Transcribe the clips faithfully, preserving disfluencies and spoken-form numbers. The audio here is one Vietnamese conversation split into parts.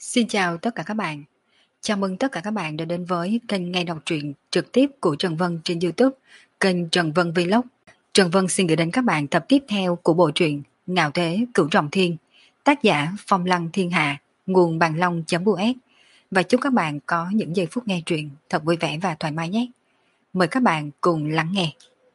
Xin chào tất cả các bạn. Chào mừng tất cả các bạn đã đến với kênh nghe đọc truyện trực tiếp của Trần Vân trên YouTube, kênh Trần Vân Vlog. Trần Vân xin gửi đến các bạn tập tiếp theo của bộ truyện Ngạo Thế Cửu Trọng Thiên, tác giả Phong Lăng Thiên Hạ, nguồn bàn long.us. Và chúc các bạn có những giây phút nghe truyện thật vui vẻ và thoải mái nhé. Mời các bạn cùng lắng nghe.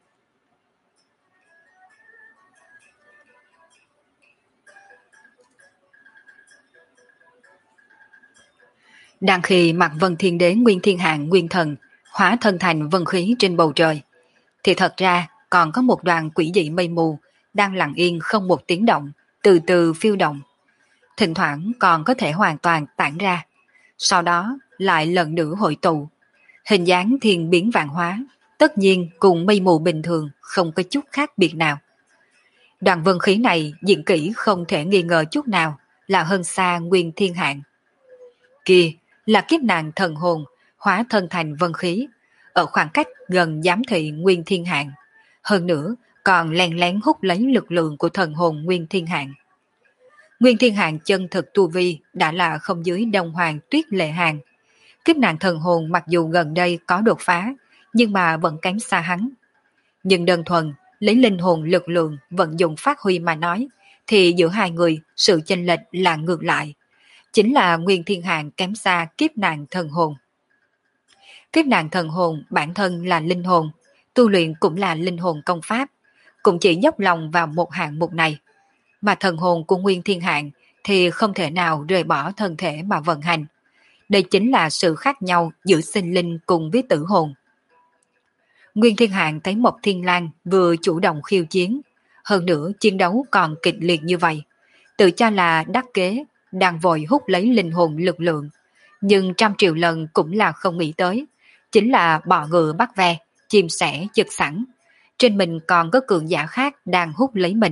Đang khi mặt Vân Thiên Đế Nguyên Thiên Hạng Nguyên Thần hóa thân thành vân khí trên bầu trời, thì thật ra còn có một đoàn quỷ dị mây mù đang lặng yên không một tiếng động, từ từ phiêu động. Thỉnh thoảng còn có thể hoàn toàn tản ra, sau đó lại lần nữa hội tụ. Hình dáng thiên biến vạn hóa, tất nhiên cùng mây mù bình thường không có chút khác biệt nào. Đoàn vân khí này diện kỹ không thể nghi ngờ chút nào là hơn xa Nguyên Thiên Hạng. Kia là kiếp nạn thần hồn hóa thân thành vân khí, ở khoảng cách gần giám thị Nguyên Thiên Hạng. Hơn nữa còn len lén hút lấy lực lượng của thần hồn Nguyên Thiên Hạng. Nguyên Thiên Hạng chân thực tu vi đã là không dưới Đông Hoàng Tuyết Lệ Hàng. Kiếp nạn thần hồn mặc dù gần đây có đột phá, nhưng mà vẫn kém xa hắn. Nhưng đơn thuần lấy linh hồn lực lượng vận dụng phát huy mà nói, thì giữa hai người sự chênh lệch là ngược lại. Chính là Nguyên Thiên Hạng kém xa kiếp nạn thần hồn. Kiếp nạn thần hồn bản thân là linh hồn, tu luyện cũng là linh hồn công pháp, cũng chỉ dốc lòng vào một hạng mục này. Mà thần hồn của Nguyên Thiên Hạng thì không thể nào rời bỏ thân thể mà vận hành. Đây chính là sự khác nhau giữa sinh linh cùng với tử hồn. Nguyên Thiên Hạng thấy Mộc Thiên Lang vừa chủ động khiêu chiến, hơn nữa chiến đấu còn kịch liệt như vậy, tự cho là đắc kế, đang vội hút lấy linh hồn lực lượng, nhưng trăm triệu lần cũng là không nghĩ tới, chính là bọ ngựa bắt ve, chim sẻ chực sẵn, trên mình còn có cường giả khác đang hút lấy mình.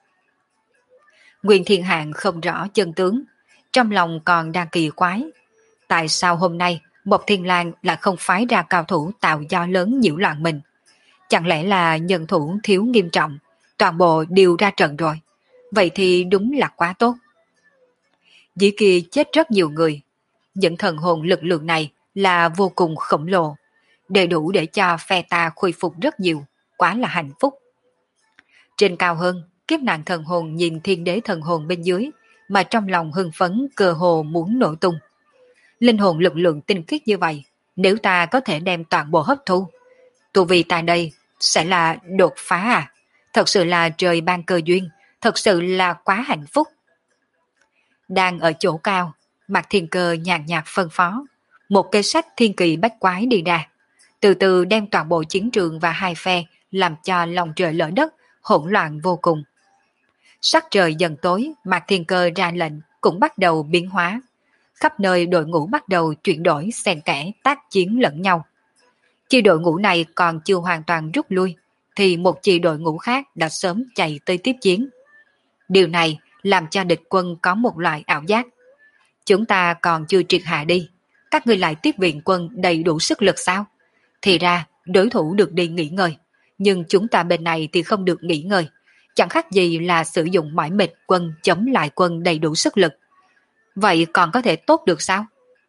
Nguyên Thiên Hạng không rõ chân tướng, trong lòng còn đang kỳ quái, tại sao hôm nay Mộc Thiên Lang lại không phái ra cao thủ tạo gió lớn nhiễu loạn mình? Chẳng lẽ là nhân thủ thiếu nghiêm trọng, toàn bộ đều ra trận rồi? Vậy thì đúng là quá tốt. Dĩ kia chết rất nhiều người, những thần hồn lực lượng này là vô cùng khổng lồ, đầy đủ để cho phe ta khôi phục rất nhiều, quá là hạnh phúc. Trên cao hơn, kiếp nạn thần hồn nhìn thiên đế thần hồn bên dưới, mà trong lòng hưng phấn cơ hồ muốn nổ tung. Linh hồn lực lượng tinh khiết như vậy, nếu ta có thể đem toàn bộ hấp thu, tu vi tại đây sẽ là đột phá à? Thật sự là trời ban cơ duyên, thật sự là quá hạnh phúc. Đang ở chỗ cao, Mạc Thiên Cơ nhàn nhạt phân phó, một cây sách thiên kỳ bách quái đi ra, từ từ đem toàn bộ chiến trường và hai phe làm cho lòng trời lỡ đất, hỗn loạn vô cùng. Sắc trời dần tối, Mạc Thiên Cơ ra lệnh cũng bắt đầu biến hóa. Khắp nơi đội ngũ bắt đầu chuyển đổi xen kẽ tác chiến lẫn nhau. Chi đội ngũ này còn chưa hoàn toàn rút lui, thì một chi đội ngũ khác đã sớm chạy tới tiếp chiến. Điều này làm cho địch quân có một loại ảo giác. Chúng ta còn chưa triệt hạ đi, các ngươi lại tiếp viện quân đầy đủ sức lực sao? Thì ra đối thủ được đi nghỉ ngơi, nhưng chúng ta bên này thì không được nghỉ ngơi. Chẳng khác gì là sử dụng mỏi mệt quân chống lại quân đầy đủ sức lực. Vậy còn có thể tốt được sao?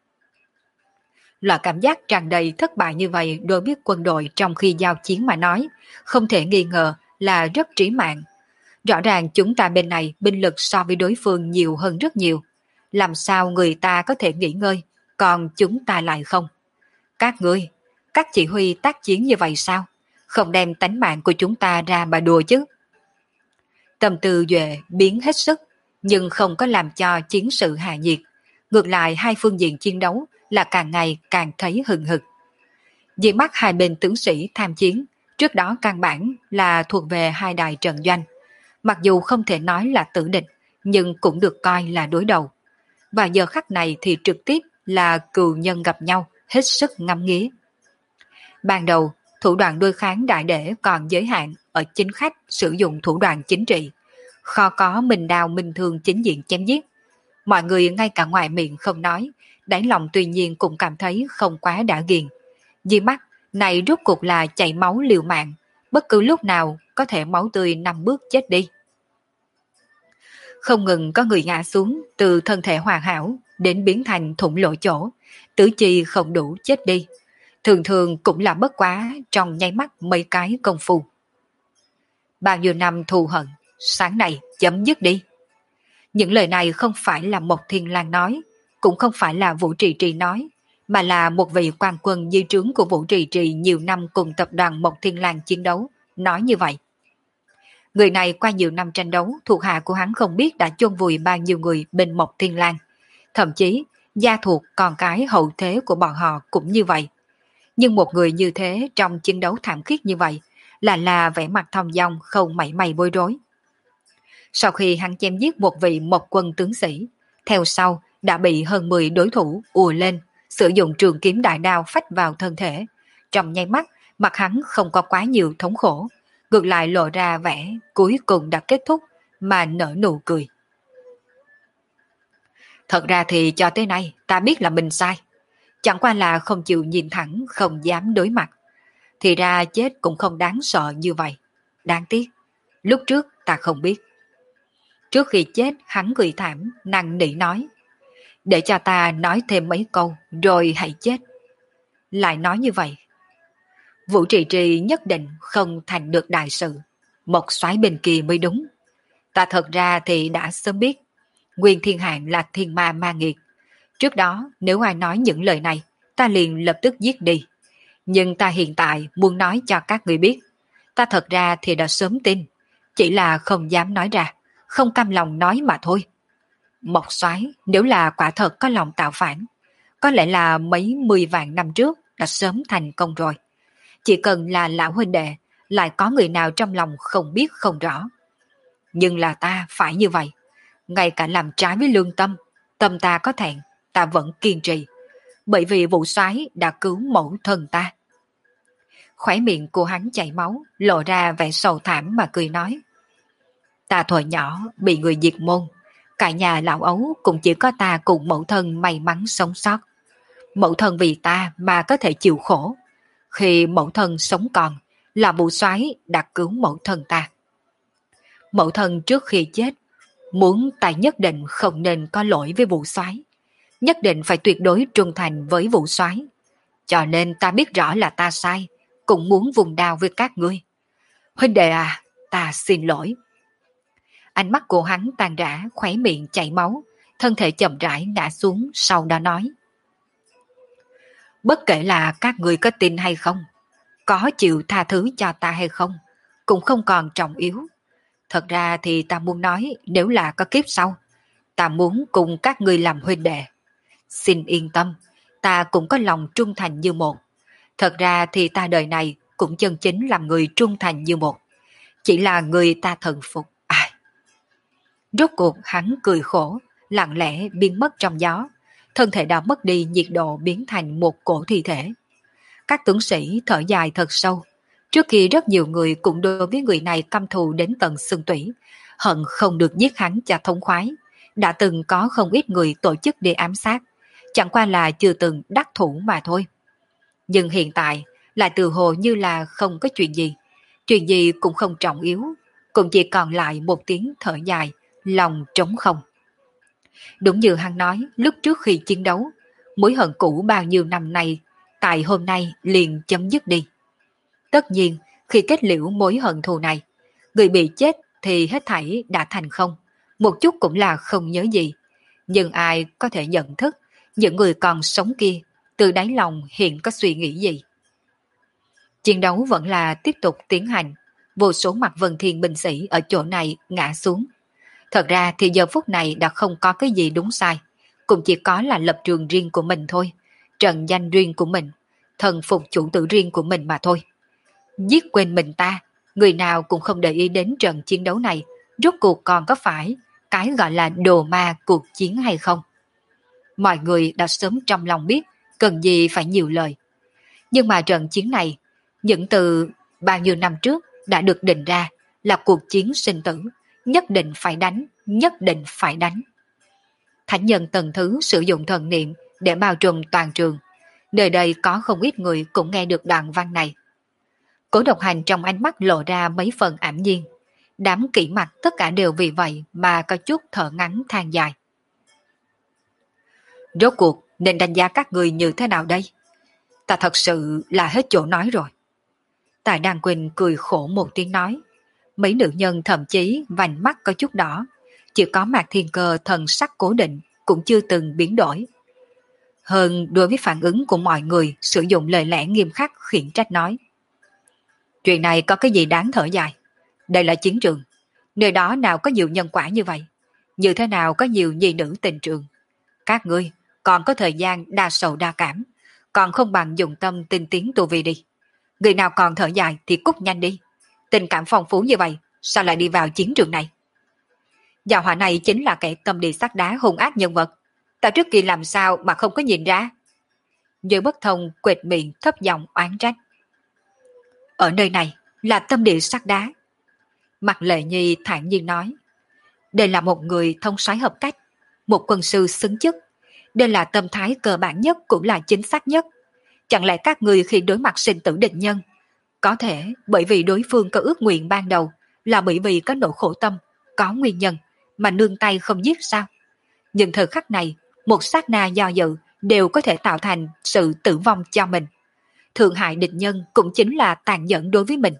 Loại cảm giác tràn đầy thất bại như vậy đối với quân đội trong khi giao chiến mà nói, không thể nghi ngờ là rất trí mạng. Rõ ràng chúng ta bên này binh lực so với đối phương nhiều hơn rất nhiều. Làm sao người ta có thể nghỉ ngơi, còn chúng ta lại không? Các ngươi, các chỉ huy tác chiến như vậy sao? Không đem tánh mạng của chúng ta ra mà đùa chứ? Tâm tư Duệ biến hết sức, nhưng không có làm cho chiến sự hạ nhiệt. Ngược lại hai phương diện chiến đấu là càng ngày càng thấy hừng hực. Diện mắt hai bên tướng sĩ tham chiến, trước đó căn bản là thuộc về hai đài trận doanh. Mặc dù không thể nói là tử địch, nhưng cũng được coi là đối đầu. Và giờ khắc này thì trực tiếp là cừu nhân gặp nhau, hết sức ngắm nghía. Ban đầu, thủ đoạn đối kháng đại để còn giới hạn ở chính khách sử dụng thủ đoạn chính trị. Khó có mình đào minh thương chính diện chém giết. Mọi người ngay cả ngoài miệng không nói, đáy lòng tuy nhiên cũng cảm thấy không quá đã ghiền. Di mắt, này rốt cuộc là chảy máu liều mạng, bất cứ lúc nào có thể máu tươi nằm bước chết đi. Không ngừng có người ngã xuống từ thân thể hoàn hảo đến biến thành thủng lỗ chỗ, tứ chi không đủ chết đi. Thường thường cũng là bất quá trong nháy mắt mấy cái công phu. Bao nhiêu năm thù hận, sáng nay chấm dứt đi. Những lời này không phải là Mộc Thiên Lang nói, cũng không phải là Vũ Trì Trì nói, mà là một vị quan quân dưới trướng của Vũ Trì Trì nhiều năm cùng tập đoàn Mộc Thiên Lang chiến đấu, nói như vậy. Người này qua nhiều năm tranh đấu, thuộc hạ của hắn không biết đã chôn vùi bao nhiêu người bên Mộc Thiên Lang. Thậm chí, gia thuộc con cái hậu thế của bọn họ cũng như vậy. Nhưng một người như thế trong chiến đấu thảm khốc như vậy, là là vẻ mặt thong dong không mảy may bối rối. Sau khi hắn chém giết một vị Mộc quân tướng sĩ, theo sau đã bị hơn mười đối thủ ùa lên, sử dụng trường kiếm đại đao phách vào thân thể. Trong nháy mắt, mặt hắn không có quá nhiều thống khổ, ngược lại lộ ra vẻ cuối cùng đã kết thúc mà nở nụ cười. Thật ra thì cho tới nay ta biết là mình sai, chẳng qua là không chịu nhìn thẳng, không dám đối mặt. Thì ra chết cũng không đáng sợ như vậy. Đáng tiếc, lúc trước ta không biết. Trước khi chết hắn cười thảm, năn nỉ nói. Để cho ta nói thêm mấy câu, rồi hãy chết. Lại nói như vậy. Vũ Trì Trì nhất định không thành được đại sự. Một soái bên kia mới đúng. Ta thật ra thì đã sớm biết. Nguyên Thiên Hạng là thiên ma ma nghiệt. Trước đó nếu ai nói những lời này, ta liền lập tức giết đi. Nhưng ta hiện tại muốn nói cho các người biết. Ta thật ra thì đã sớm tin. Chỉ là không dám nói ra, không cam lòng nói mà thôi. Mộc soái nếu là quả thật có lòng tạo phản, có lẽ là mấy mươi vạn năm trước đã sớm thành công rồi. Chỉ cần là lão huynh đệ, lại có người nào trong lòng không biết không rõ. Nhưng là ta phải như vậy. Ngay cả làm trái với lương tâm, tâm ta có thẹn, ta vẫn kiên trì. Bởi vì Vũ soái đã cứu mẫu thân ta. Khóe miệng của hắn chảy máu, lộ ra vẻ sầu thảm mà cười nói. Ta thuở nhỏ bị người diệt môn, cả nhà lão ấu cũng chỉ có ta cùng mẫu thân may mắn sống sót. Mẫu thân vì ta mà có thể chịu khổ. Khi mẫu thân sống còn, là Vũ soái đã cứu mẫu thân ta. Mẫu thân trước khi chết, muốn ta nhất định không nên có lỗi với Vũ soái, nhất định phải tuyệt đối trung thành với Vũ soái. Cho nên ta biết rõ là ta sai, cũng muốn vùng đao với các ngươi. Huynh đệ à, ta xin lỗi. Ánh mắt của hắn tan rã, khóe miệng chảy máu, thân thể chậm rãi ngã xuống, sau đó nói. Bất kể là các người có tin hay không, có chịu tha thứ cho ta hay không, cũng không còn trọng yếu. Thật ra thì ta muốn nói, nếu là có kiếp sau, ta muốn cùng các người làm huynh đệ. Xin yên tâm, ta cũng có lòng trung thành như một. Thật ra thì ta đời này cũng chân chính làm người trung thành như một. Chỉ là người ta thần phục. Ai? Rốt cuộc hắn cười khổ, lặng lẽ biến mất trong gió. Thân thể đã mất đi nhiệt độ, biến thành một cổ thi thể. Các tướng sĩ thở dài thật sâu. Trước khi rất nhiều người cũng đối với người này căm thù đến tận xương tủy, hận không được giết hắn cho thống khoái. Đã từng có không ít người tổ chức để ám sát, chẳng qua là chưa từng đắc thủ mà thôi. Nhưng hiện tại lại tự hồ như là không có chuyện gì, chuyện gì cũng không trọng yếu, cũng chỉ còn lại một tiếng thở dài, lòng trống không. Đúng như hắn nói, lúc trước khi chiến đấu, mối hận cũ bao nhiêu năm nay, tại hôm nay liền chấm dứt đi. Tất nhiên, khi kết liễu mối hận thù này, người bị chết thì hết thảy đã thành không, một chút cũng là không nhớ gì. Nhưng ai có thể nhận thức, những người còn sống kia, từ đáy lòng hiện có suy nghĩ gì? Chiến đấu vẫn là tiếp tục tiến hành, vô số mặt Vân Thiên binh sĩ ở chỗ này ngã xuống. Thật ra thì giờ phút này đã không có cái gì đúng sai, cũng chỉ có là lập trường riêng của mình thôi, trận danh riêng của mình, thần phục chủ tử riêng của mình mà thôi. Giết quên mình ta, người nào cũng không để ý đến trận chiến đấu này, rốt cuộc còn có phải cái gọi là đồ ma cuộc chiến hay không. Mọi người đã sớm trong lòng biết, cần gì phải nhiều lời. Nhưng mà trận chiến này, những từ bao nhiêu năm trước đã được định ra là cuộc chiến sinh tử, nhất định phải đánh, nhất định phải đánh. Thánh nhân tầng thứ sử dụng thần niệm để bao trùm toàn trường. Nơi đây có không ít người cũng nghe được đoạn văn này. Cố Độc Hành trong ánh mắt lộ ra mấy phần ảm nhiên. Đám kỹ mặt tất cả đều vì vậy mà có chút thở ngắn than dài. Rốt cuộc nên đánh giá các người như thế nào đây? Ta thật sự là hết chỗ nói rồi. Tài Đan Quỳnh cười khổ một tiếng nói. Mấy nữ nhân thậm chí vành mắt có chút đỏ. Chỉ có Mạc Thiên Cơ thần sắc cố định, cũng chưa từng biến đổi. Hơn đối với phản ứng của mọi người, sử dụng lời lẽ nghiêm khắc khiển trách nói. Chuyện này có cái gì đáng thở dài? Đây là chiến trường. Nơi đó nào có nhiều nhân quả như vậy? Như thế nào có nhiều nhi nữ tình trường? Các ngươi còn có thời gian đa sầu đa cảm, còn không bằng dùng tâm tinh tiến tu vi đi. Người nào còn thở dài thì cút nhanh đi. Tình cảm phong phú như vậy, sao lại đi vào chiến trường này? Gia hỏa này chính là kẻ tâm địa sắt đá hung ác nhân vật. Ta trước kia làm sao mà không có nhìn ra? Như bất thông quệt miệng thấp giọng oán trách. Ở nơi này là tâm địa sắt đá. Mặt Lệ Nhi thản nhiên nói. Đây là một người thông soái hợp cách, một quân sư xứng chức. Đây là tâm thái cơ bản nhất cũng là chính xác nhất. Chẳng lẽ các người khi đối mặt sinh tử địch nhân, có thể bởi vì đối phương có ước nguyện ban đầu, là bởi vì có nỗi khổ tâm, có nguyên nhân, mà nương tay không giết sao? Nhưng thời khắc này, một sát na do dự đều có thể tạo thành sự tử vong cho mình. Thượng hại địch nhân cũng chính là tàn nhẫn đối với mình.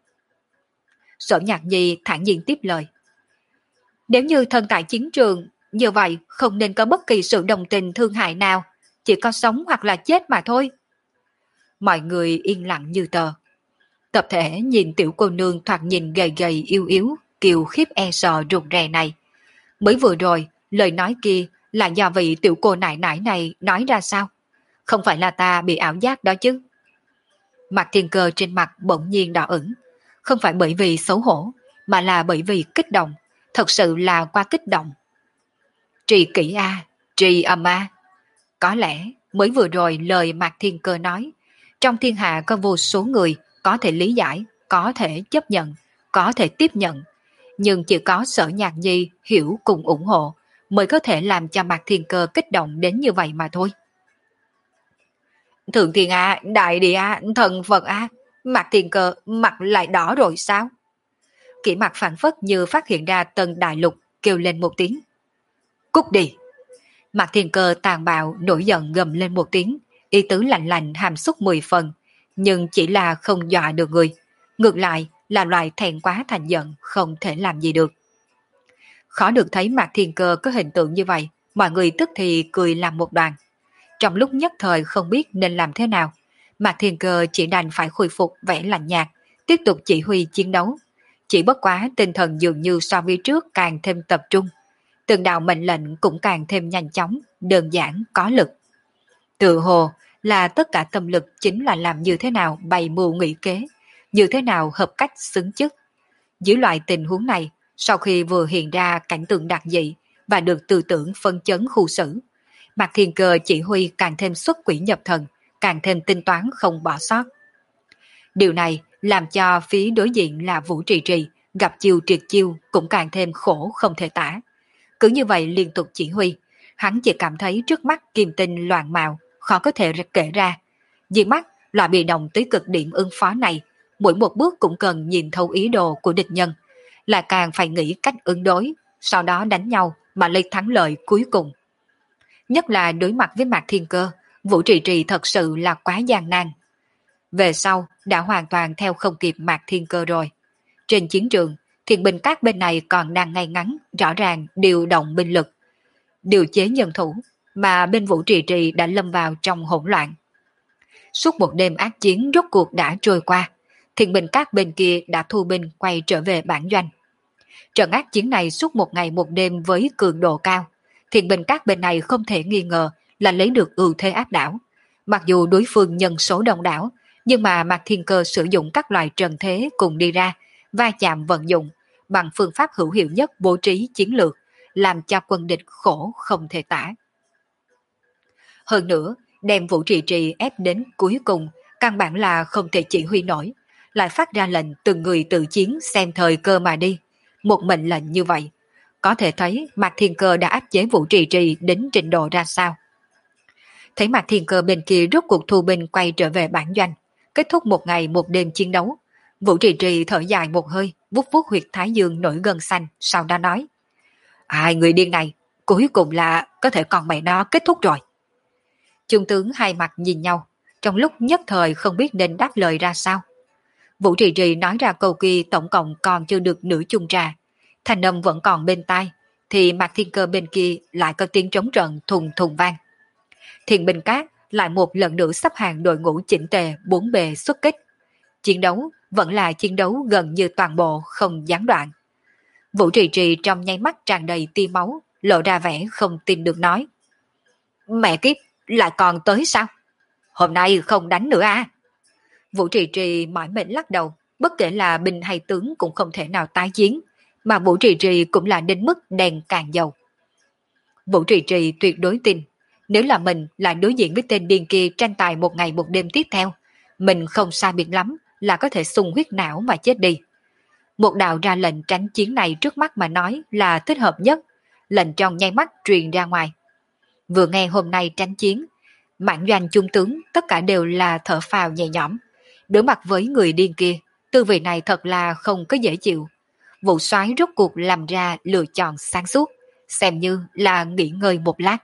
Sở Nhạc Nhi thản nhiên tiếp lời. Nếu như thân tại chiến trường, như vậy không nên có bất kỳ sự đồng tình thương hại nào, chỉ có sống hoặc là chết mà thôi. Mọi người yên lặng như tờ. Tập thể nhìn tiểu cô nương thoạt nhìn gầy gầy yếu yếu, kiều khiếp e sợ rụt rè này. Mới vừa rồi, lời nói kia là do vị tiểu cô nại nại này nói ra sao? Không phải là ta bị ảo giác đó chứ? Mặt Thiên Cơ trên mặt bỗng nhiên đỏ ửng. Không phải bởi vì xấu hổ, mà là bởi vì kích động. Thật sự là quá kích động. Trì kỹ a, trì âm a. Có lẽ mới vừa rồi lời Mạc Thiên Cơ nói, trong thiên hạ có vô số người có thể lý giải, có thể chấp nhận, có thể tiếp nhận. Nhưng chỉ có Sở Nhạc Nhi hiểu cùng ủng hộ mới có thể làm cho Mạc Thiên Cơ kích động đến như vậy mà thôi. Thượng Thiên A, Đại Địa A, Thần Phật A, Mạc Thiên Cơ mặt lại đỏ rồi sao? Kỷ mặt phản phất như phát hiện ra Tân Đại Lục, kêu lên một tiếng. Cút đi! Mạc Thiên Cơ tàn bạo nổi giận gầm lên một tiếng, ý tứ lạnh lạnh hàm xúc mười phần, nhưng chỉ là không dọa được người. Ngược lại là loại thẹn quá thành giận, không thể làm gì được. Khó được thấy Mạc Thiên Cơ có hình tượng như vậy, mọi người tức thì cười làm một đoàn. Trong lúc nhất thời không biết nên làm thế nào, Mạc Thiên Cơ chỉ đành phải khôi phục vẻ lạnh nhạt, tiếp tục chỉ huy chiến đấu. Chỉ bất quá tinh thần dường như so với trước càng thêm tập trung. Từng đạo mệnh lệnh cũng càng thêm nhanh chóng, đơn giản, có lực. Tự hồ là tất cả tâm lực chính là làm như thế nào bày mưu nghị kế, như thế nào hợp cách xứng chức. Dưới loại tình huống này, sau khi vừa hiện ra cảnh tượng đặc dị và được tư tưởng phân chấn khu xử, Mạc Thiên Cơ chỉ huy càng thêm xuất quỷ nhập thần, càng thêm tinh toán không bỏ sót. Điều này làm cho phía đối diện là Vũ Trì Trì gặp chiêu triệt chiêu cũng càng thêm khổ không thể tả. Cứ như vậy liên tục chỉ huy, hắn chỉ cảm thấy trước mắt kim tinh loạn mạo, khó có thể kể ra. Diện mắt loại bị động tới cực điểm ứng phó này, mỗi một bước cũng cần nhìn thấu ý đồ của địch nhân, là càng phải nghĩ cách ứng đối, sau đó đánh nhau mà lấy thắng lợi cuối cùng. Nhất là đối mặt với Mạc Thiên Cơ, Vũ Trì Trì thật sự là quá gian nan. Về sau đã hoàn toàn theo không kịp Mạc Thiên Cơ rồi. Trên chiến trường, Thiện binh các bên này còn đang ngay ngắn, rõ ràng điều động binh lực, điều chế nhân thủ, mà bên Vũ Trì Trì đã lâm vào trong hỗn loạn. Suốt một đêm ác chiến rốt cuộc đã trôi qua, Thiện binh các bên kia đã thu binh quay trở về bản doanh. Trận ác chiến này suốt một ngày một đêm với cường độ cao, Thiện binh các bên này không thể nghi ngờ là lấy được ưu thế áp đảo. Mặc dù đối phương nhân số đông đảo, nhưng mà Mạc Thiên Cơ sử dụng các loại trần thế cùng đi ra, va chạm vận dụng, bằng phương pháp hữu hiệu nhất bố trí chiến lược, làm cho quân địch khổ không thể tả. Hơn nữa, đem Vũ Trì Trì ép đến cuối cùng, căn bản là không thể chỉ huy nổi, lại phát ra lệnh từng người tự chiến xem thời cơ mà đi. Một mệnh lệnh như vậy, có thể thấy Mạc Thiên Cơ đã áp chế Vũ Trì Trì đến trình độ ra sao. Thấy Mạc Thiên Cơ bên kia rốt cuộc thu binh quay trở về bản doanh, kết thúc một ngày một đêm chiến đấu, Vũ Trì Trì thở dài một hơi, vuốt vuốt huyệt thái dương nổi gân xanh, sau đó nói. Ai người điên này, cuối cùng là có thể còn mẹ nó kết thúc rồi. Trung tướng hai mặt nhìn nhau, trong lúc nhất thời không biết nên đáp lời ra sao. Vũ Trì Trì nói ra câu kia tổng cộng còn chưa được nửa chung trà. Thanh âm vẫn còn bên tai, thì Mạc Thiên Cơ bên kia lại có tiếng trống trận thùng thùng vang. Thiền binh cát lại một lần nữa sắp hàng đội ngũ chỉnh tề bốn bề xuất kích. Chiến đấu vẫn là chiến đấu gần như toàn bộ không gián đoạn. Vũ Trì Trì trong nháy mắt tràn đầy tia máu, lộ ra vẻ không tin được nói. Mẹ kiếp, lại còn tới sao? Hôm nay không đánh nữa à? Vũ Trì Trì mỏi mệt lắc đầu, bất kể là binh hay tướng cũng không thể nào tái chiến, mà Vũ Trì Trì cũng là đến mức đèn càng dầu. Vũ Trì Trì tuyệt đối tin, nếu là mình lại đối diện với tên điên kia tranh tài một ngày một đêm tiếp theo, mình không sai biệt lắm là có thể sung huyết não mà chết đi. Một đạo ra lệnh tránh chiến này trước mắt mà nói là thích hợp nhất, lệnh trong nháy mắt truyền ra ngoài. Vừa nghe hôm nay tránh chiến, mãn doanh trung tướng tất cả đều là thở phào nhẹ nhõm. Đối mặt với người điên kia, tư vị này thật là không có dễ chịu. Vụ soái rốt cuộc làm ra lựa chọn sáng suốt, xem như là nghỉ ngơi một lát.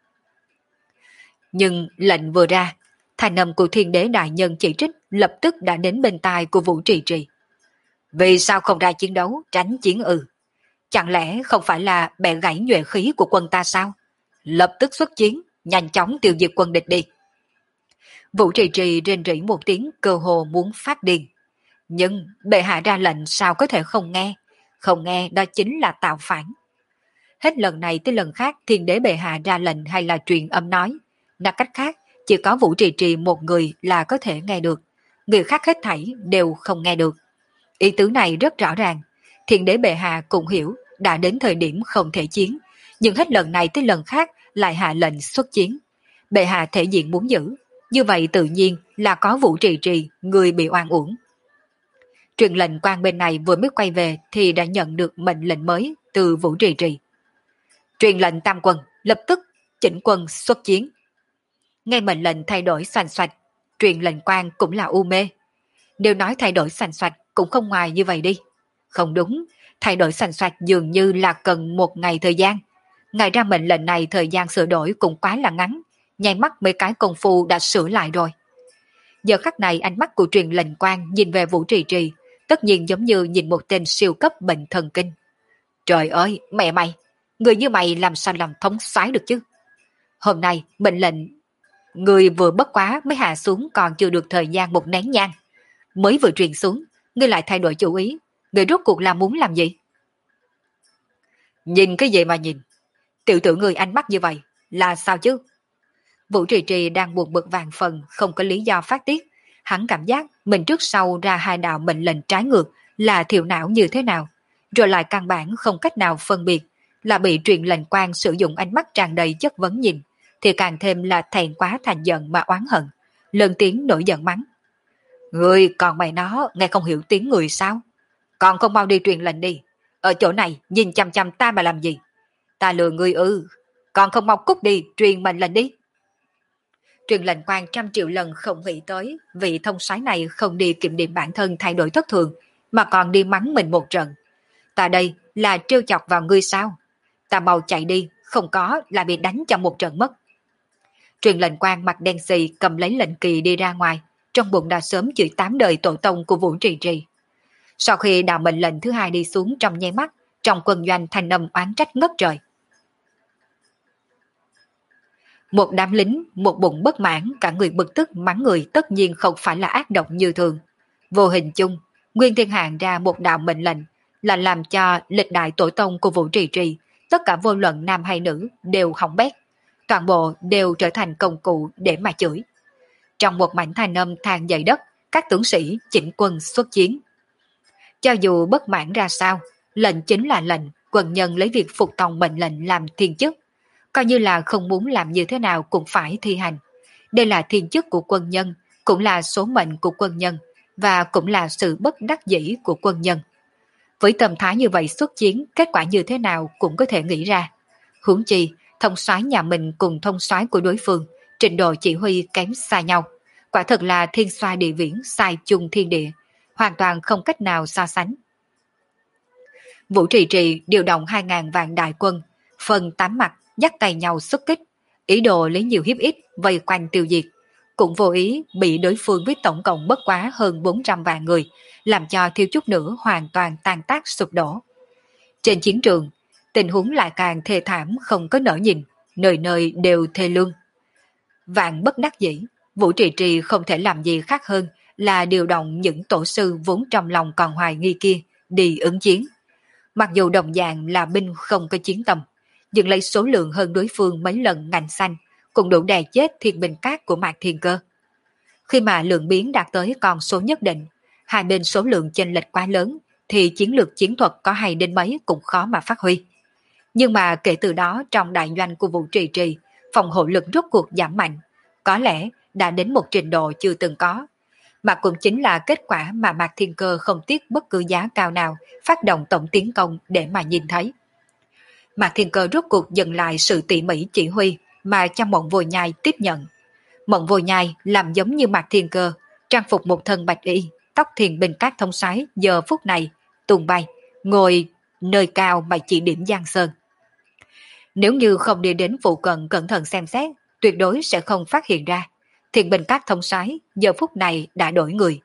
Nhưng lệnh vừa ra, thanh âm của thiên đế đại nhân chỉ trích lập tức đã đến bên tai của Vũ Trì Trì. Vì sao không ra chiến đấu, tránh chiến ư? Chẳng lẽ không phải là bẻ gãy nhuệ khí của quân ta sao? Lập tức xuất chiến, nhanh chóng tiêu diệt quân địch đi. Vũ Trì Trì rên rỉ một tiếng cơ hồ muốn phát điên. Nhưng bệ hạ ra lệnh sao có thể không nghe? Không nghe đó chính là tạo phản. Hết lần này tới lần khác thiên đế bệ hạ ra lệnh hay là truyền âm nói. Nói cách khác, chỉ có Vũ Trì Trì một người là có thể nghe được. Người khác hết thảy đều không nghe được. Ý tứ này rất rõ ràng. Thiên đế bệ hạ cũng hiểu đã đến thời điểm không thể chiến. Nhưng hết lần này tới lần khác lại hạ lệnh xuất chiến. Bệ hạ thể diện muốn giữ. Như vậy tự nhiên là có Vũ Trì Trì, người bị oan uổng. Truyền lệnh quan bên này vừa mới quay về thì đã nhận được mệnh lệnh mới từ Vũ Trì Trì. Truyền lệnh tam quân, lập tức chỉnh quân xuất chiến. Nghe mệnh lệnh thay đổi xoành xoạch, truyền lệnh quan cũng là u mê. Nếu nói thay đổi xoành xoạch cũng không ngoài như vậy đi. Không đúng, thay đổi xoành xoạch dường như là cần một ngày thời gian. Ngày ra mệnh lệnh này thời gian sửa đổi cũng quá là ngắn, nháy mắt mấy cái công phu đã sửa lại rồi. Giờ khắc này ánh mắt của truyền lệnh quan nhìn về Vũ Trì Trì, tất nhiên giống như nhìn một tên siêu cấp bệnh thần kinh. Trời ơi, mẹ mày, người như mày làm sao làm thống soái được chứ? Hôm nay mệnh lệnh người vừa bất quá mới hạ xuống còn chưa được thời gian một nén nhang. Mới vừa truyền xuống, ngươi lại thay đổi chủ ý, người rốt cuộc là muốn làm gì? Nhìn cái gì mà nhìn? Tiểu tử người ánh mắt như vậy, là sao chứ? Vũ Trì Trì đang buồn bực vàng phần, không có lý do phát tiết. Hắn cảm giác mình trước sau ra hai đạo mệnh lệnh trái ngược là thiểu não như thế nào, rồi lại căn bản không cách nào phân biệt, là bị truyền lệnh quan sử dụng ánh mắt tràn đầy chất vấn nhìn, thì càng thêm là thẹn quá thành giận mà oán hận, lớn tiếng nổi giận mắng. Người còn mày nó nghe không hiểu tiếng người sao? Còn không mau đi truyền lệnh đi, ở chỗ này nhìn chăm chăm ta mà làm gì? Ta lừa ngươi ư? Còn không mau cút đi truyền mệnh lệnh đi. Truyền lệnh quan trăm triệu lần không nghĩ tới vị thông soái này không đi kiểm điểm bản thân thay đổi thất thường, mà còn đi mắng mình một trận. Ta đây là trêu chọc vào ngươi sao? Ta mau chạy đi, không có là bị đánh cho một trận mất. Truyền lệnh quan mặt đen xì cầm lấy lệnh kỳ đi ra ngoài, trong bụng đã sớm chửi tám đời tổ tông của Vũ Trì Trì. Sau khi đạo mệnh lệnh thứ hai đi xuống trong nháy mắt, trong quân doanh thanh âm oán trách ngất trời. Một đám lính, một bụng bất mãn, cả người bực tức mắng người tất nhiên không phải là ác độc như thường. Vô hình chung, Nguyên Thiên Hàng ra một đạo mệnh lệnh là làm cho lịch đại tổ tông của Vũ Trì Trì, tất cả vô luận nam hay nữ đều hỏng bét, toàn bộ đều trở thành công cụ để mà chửi. Trong một mảnh thanh âm than dậy đất, các tướng sĩ chỉnh quân xuất chiến. Cho dù bất mãn ra sao, lệnh chính là lệnh, quân nhân lấy việc phục tòng mệnh lệnh làm thiên chức, coi như là không muốn làm như thế nào cũng phải thi hành. Đây là thiên chức của quân nhân, cũng là số mệnh của quân nhân, và cũng là sự bất đắc dĩ của quân nhân. Với tâm thái như vậy xuất chiến, kết quả như thế nào cũng có thể nghĩ ra. Huống chi, thông soái nhà mình cùng thông soái của đối phương, trình độ chỉ huy kém xa nhau. Quả thật là thiên xoa địa viễn sai chung thiên địa. hoàn toàn không cách nào so sánh. Vũ Trì Trì điều động hai ngàn vạn đại quân, phân tám mặt dắt tay nhau xuất kích, ý đồ lấy nhiều hiếp ít vây quanh tiêu diệt, cũng vô ý bị đối phương với tổng cộng bất quá hơn bốn trăm vạn người, làm cho thiếu chút nữa hoàn toàn tan tác sụp đổ. Trên chiến trường, tình huống lại càng thê thảm không có nỡ nhìn, nơi nơi đều thê lương. Vạn bất đắc dĩ, Vũ Trì Trì không thể làm gì khác hơn là điều động những tổ sư vốn trong lòng còn hoài nghi kia đi ứng chiến. Mặc dù đồng dạng là binh không có chiến tâm, nhưng lấy số lượng hơn đối phương mấy lần ngành xanh cũng đủ đè chết thiên binh cát của Mạc Thiên Cơ. Khi mà lượng biến đạt tới con số nhất định, hai bên số lượng chênh lệch quá lớn thì chiến lược chiến thuật có hay đến mấy cũng khó mà phát huy. Nhưng mà kể từ đó trong đại doanh của Vũ Trì Trì, phòng hộ lực rốt cuộc giảm mạnh, có lẽ đã đến một trình độ chưa từng có. Mà cũng chính là kết quả mà Mạc Thiên Cơ không tiếc bất cứ giá cao nào phát động tổng tiến công để mà nhìn thấy. Mạc Thiên Cơ rốt cuộc dừng lại sự tỉ mỉ chỉ huy mà cho Mộng Vô Nhai tiếp nhận. Mộng Vô Nhai làm giống như Mạc Thiên Cơ, trang phục một thân bạch y, tóc thiền bình cát thông sái giờ phút này, tung bay, ngồi nơi cao mà chỉ điểm Giang Sơn. Nếu như không đi đến phụ cận cẩn thận xem xét, tuyệt đối sẽ không phát hiện ra. Thiền bình cát thông sái giờ phút này đã đổi người.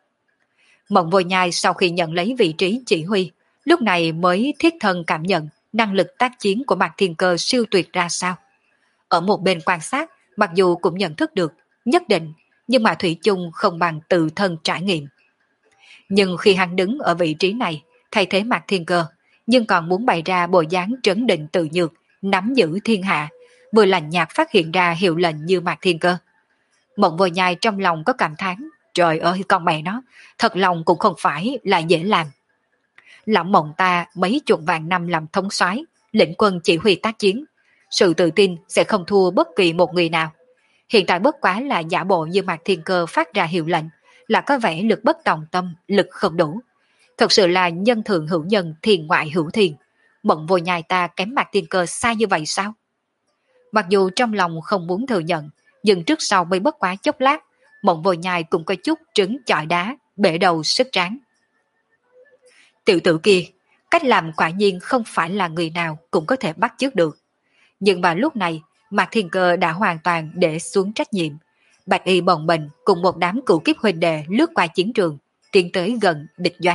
Mộng Vô Nhai sau khi nhận lấy vị trí chỉ huy, lúc này mới thiết thân cảm nhận năng lực tác chiến của Mạc Thiên Cơ siêu tuyệt ra sao. Ở một bên quan sát, mặc dù cũng nhận thức được, nhất định, nhưng mà Thủy chung không bằng tự thân trải nghiệm. Nhưng khi hắn đứng ở vị trí này, thay thế Mạc Thiên Cơ, nhưng còn muốn bày ra bộ dáng trấn định tự nhược, nắm giữ thiên hạ, vừa lạnh nhạt phát hiện ra hiệu lệnh như Mạc Thiên Cơ. Mộng Vô Nhai trong lòng có cảm thán, trời ơi con mẹ nó, thật lòng cũng không phải là dễ làm. Lão Mộng ta mấy chục vạn năm làm thống soái, lĩnh quân chỉ huy tác chiến, sự tự tin sẽ không thua bất kỳ một người nào. Hiện tại bất quá là giả bộ như Mạc Thiên Cơ phát ra hiệu lệnh, là có vẻ lực bất tòng tâm, lực không đủ. Thật sự là nhân thượng hữu nhân, thiền ngoại hữu thiền. Mộng Vô Nhai ta kém Mạc Thiên Cơ xa như vậy sao? Mặc dù trong lòng không muốn thừa nhận, nhưng trước sau mới bất quá chốc lát, Mộng Vô Nhai cũng có chút trứng chọi đá, bể đầu sức tráng. Tiểu tử kia, cách làm quả nhiên không phải là người nào cũng có thể bắt chước được. Nhưng mà lúc này, Mạc Thiên Cơ đã hoàn toàn để xuống trách nhiệm. Bạch y bồng bềnh cùng một đám cựu kiếp huynh đệ lướt qua chiến trường, tiến tới gần địch doanh.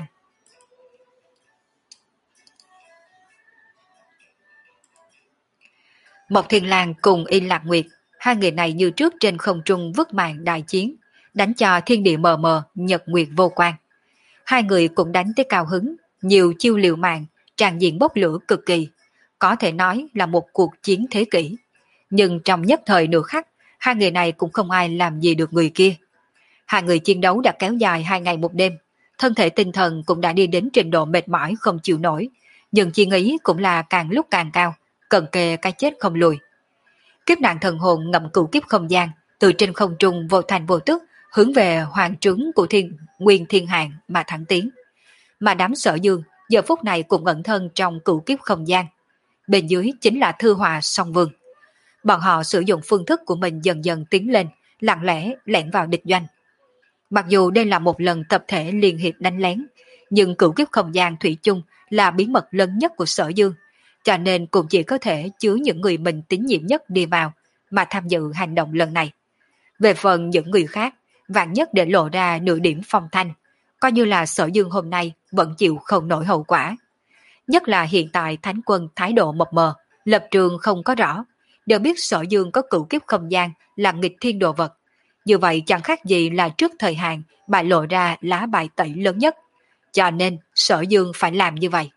Mộc Thiên Lang cùng Y Lạc Nguyệt, hai người này như trước trên không trung vứt màn đại chiến, đánh cho thiên địa mờ mờ, nhật nguyệt vô quan. Hai người cũng đánh tới cao hứng, nhiều chiêu liều mạng, tràn diện bốc lửa cực kỳ, có thể nói là một cuộc chiến thế kỷ. Nhưng trong nhất thời nửa khắc, hai người này cũng không ai làm gì được người kia. Hai người chiến đấu đã kéo dài hai ngày một đêm, thân thể tinh thần cũng đã đi đến trình độ mệt mỏi không chịu nổi, nhưng chi ý cũng là càng lúc càng cao, cận kề cái chết không lùi. Kiếp nạn thần hồn ngậm cửu kiếp không gian, từ trên không trung vô thành vô tức, hướng về hoàng trướng của thiên nguyên thiên hàng mà thẳng tiến. Mà đám Sở Dương giờ phút này cũng ẩn thân trong cửu kiếp không gian. Bên dưới chính là Thư Hòa Song Vương. Bọn họ sử dụng phương thức của mình dần dần tiến lên, lặng lẽ lẻn vào địch doanh. Mặc dù đây là một lần tập thể liên hiệp đánh lén, nhưng cửu kiếp không gian thủy chung là bí mật lớn nhất của Sở Dương, cho nên cũng chỉ có thể chứa những người mình tín nhiệm nhất đi vào mà tham dự hành động lần này. Về phần những người khác, vạn nhất để lộ ra nửa điểm phong thanh, coi như là Sở Dương hôm nay vẫn chịu không nổi hậu quả. Nhất là hiện tại Thánh Quân thái độ mập mờ, lập trường không có rõ, đều biết Sở Dương có cửu kiếp không gian là nghịch thiên đồ vật. Như vậy chẳng khác gì là trước thời hạn bại lộ ra lá bài tẩy lớn nhất. Cho nên Sở Dương phải làm như vậy.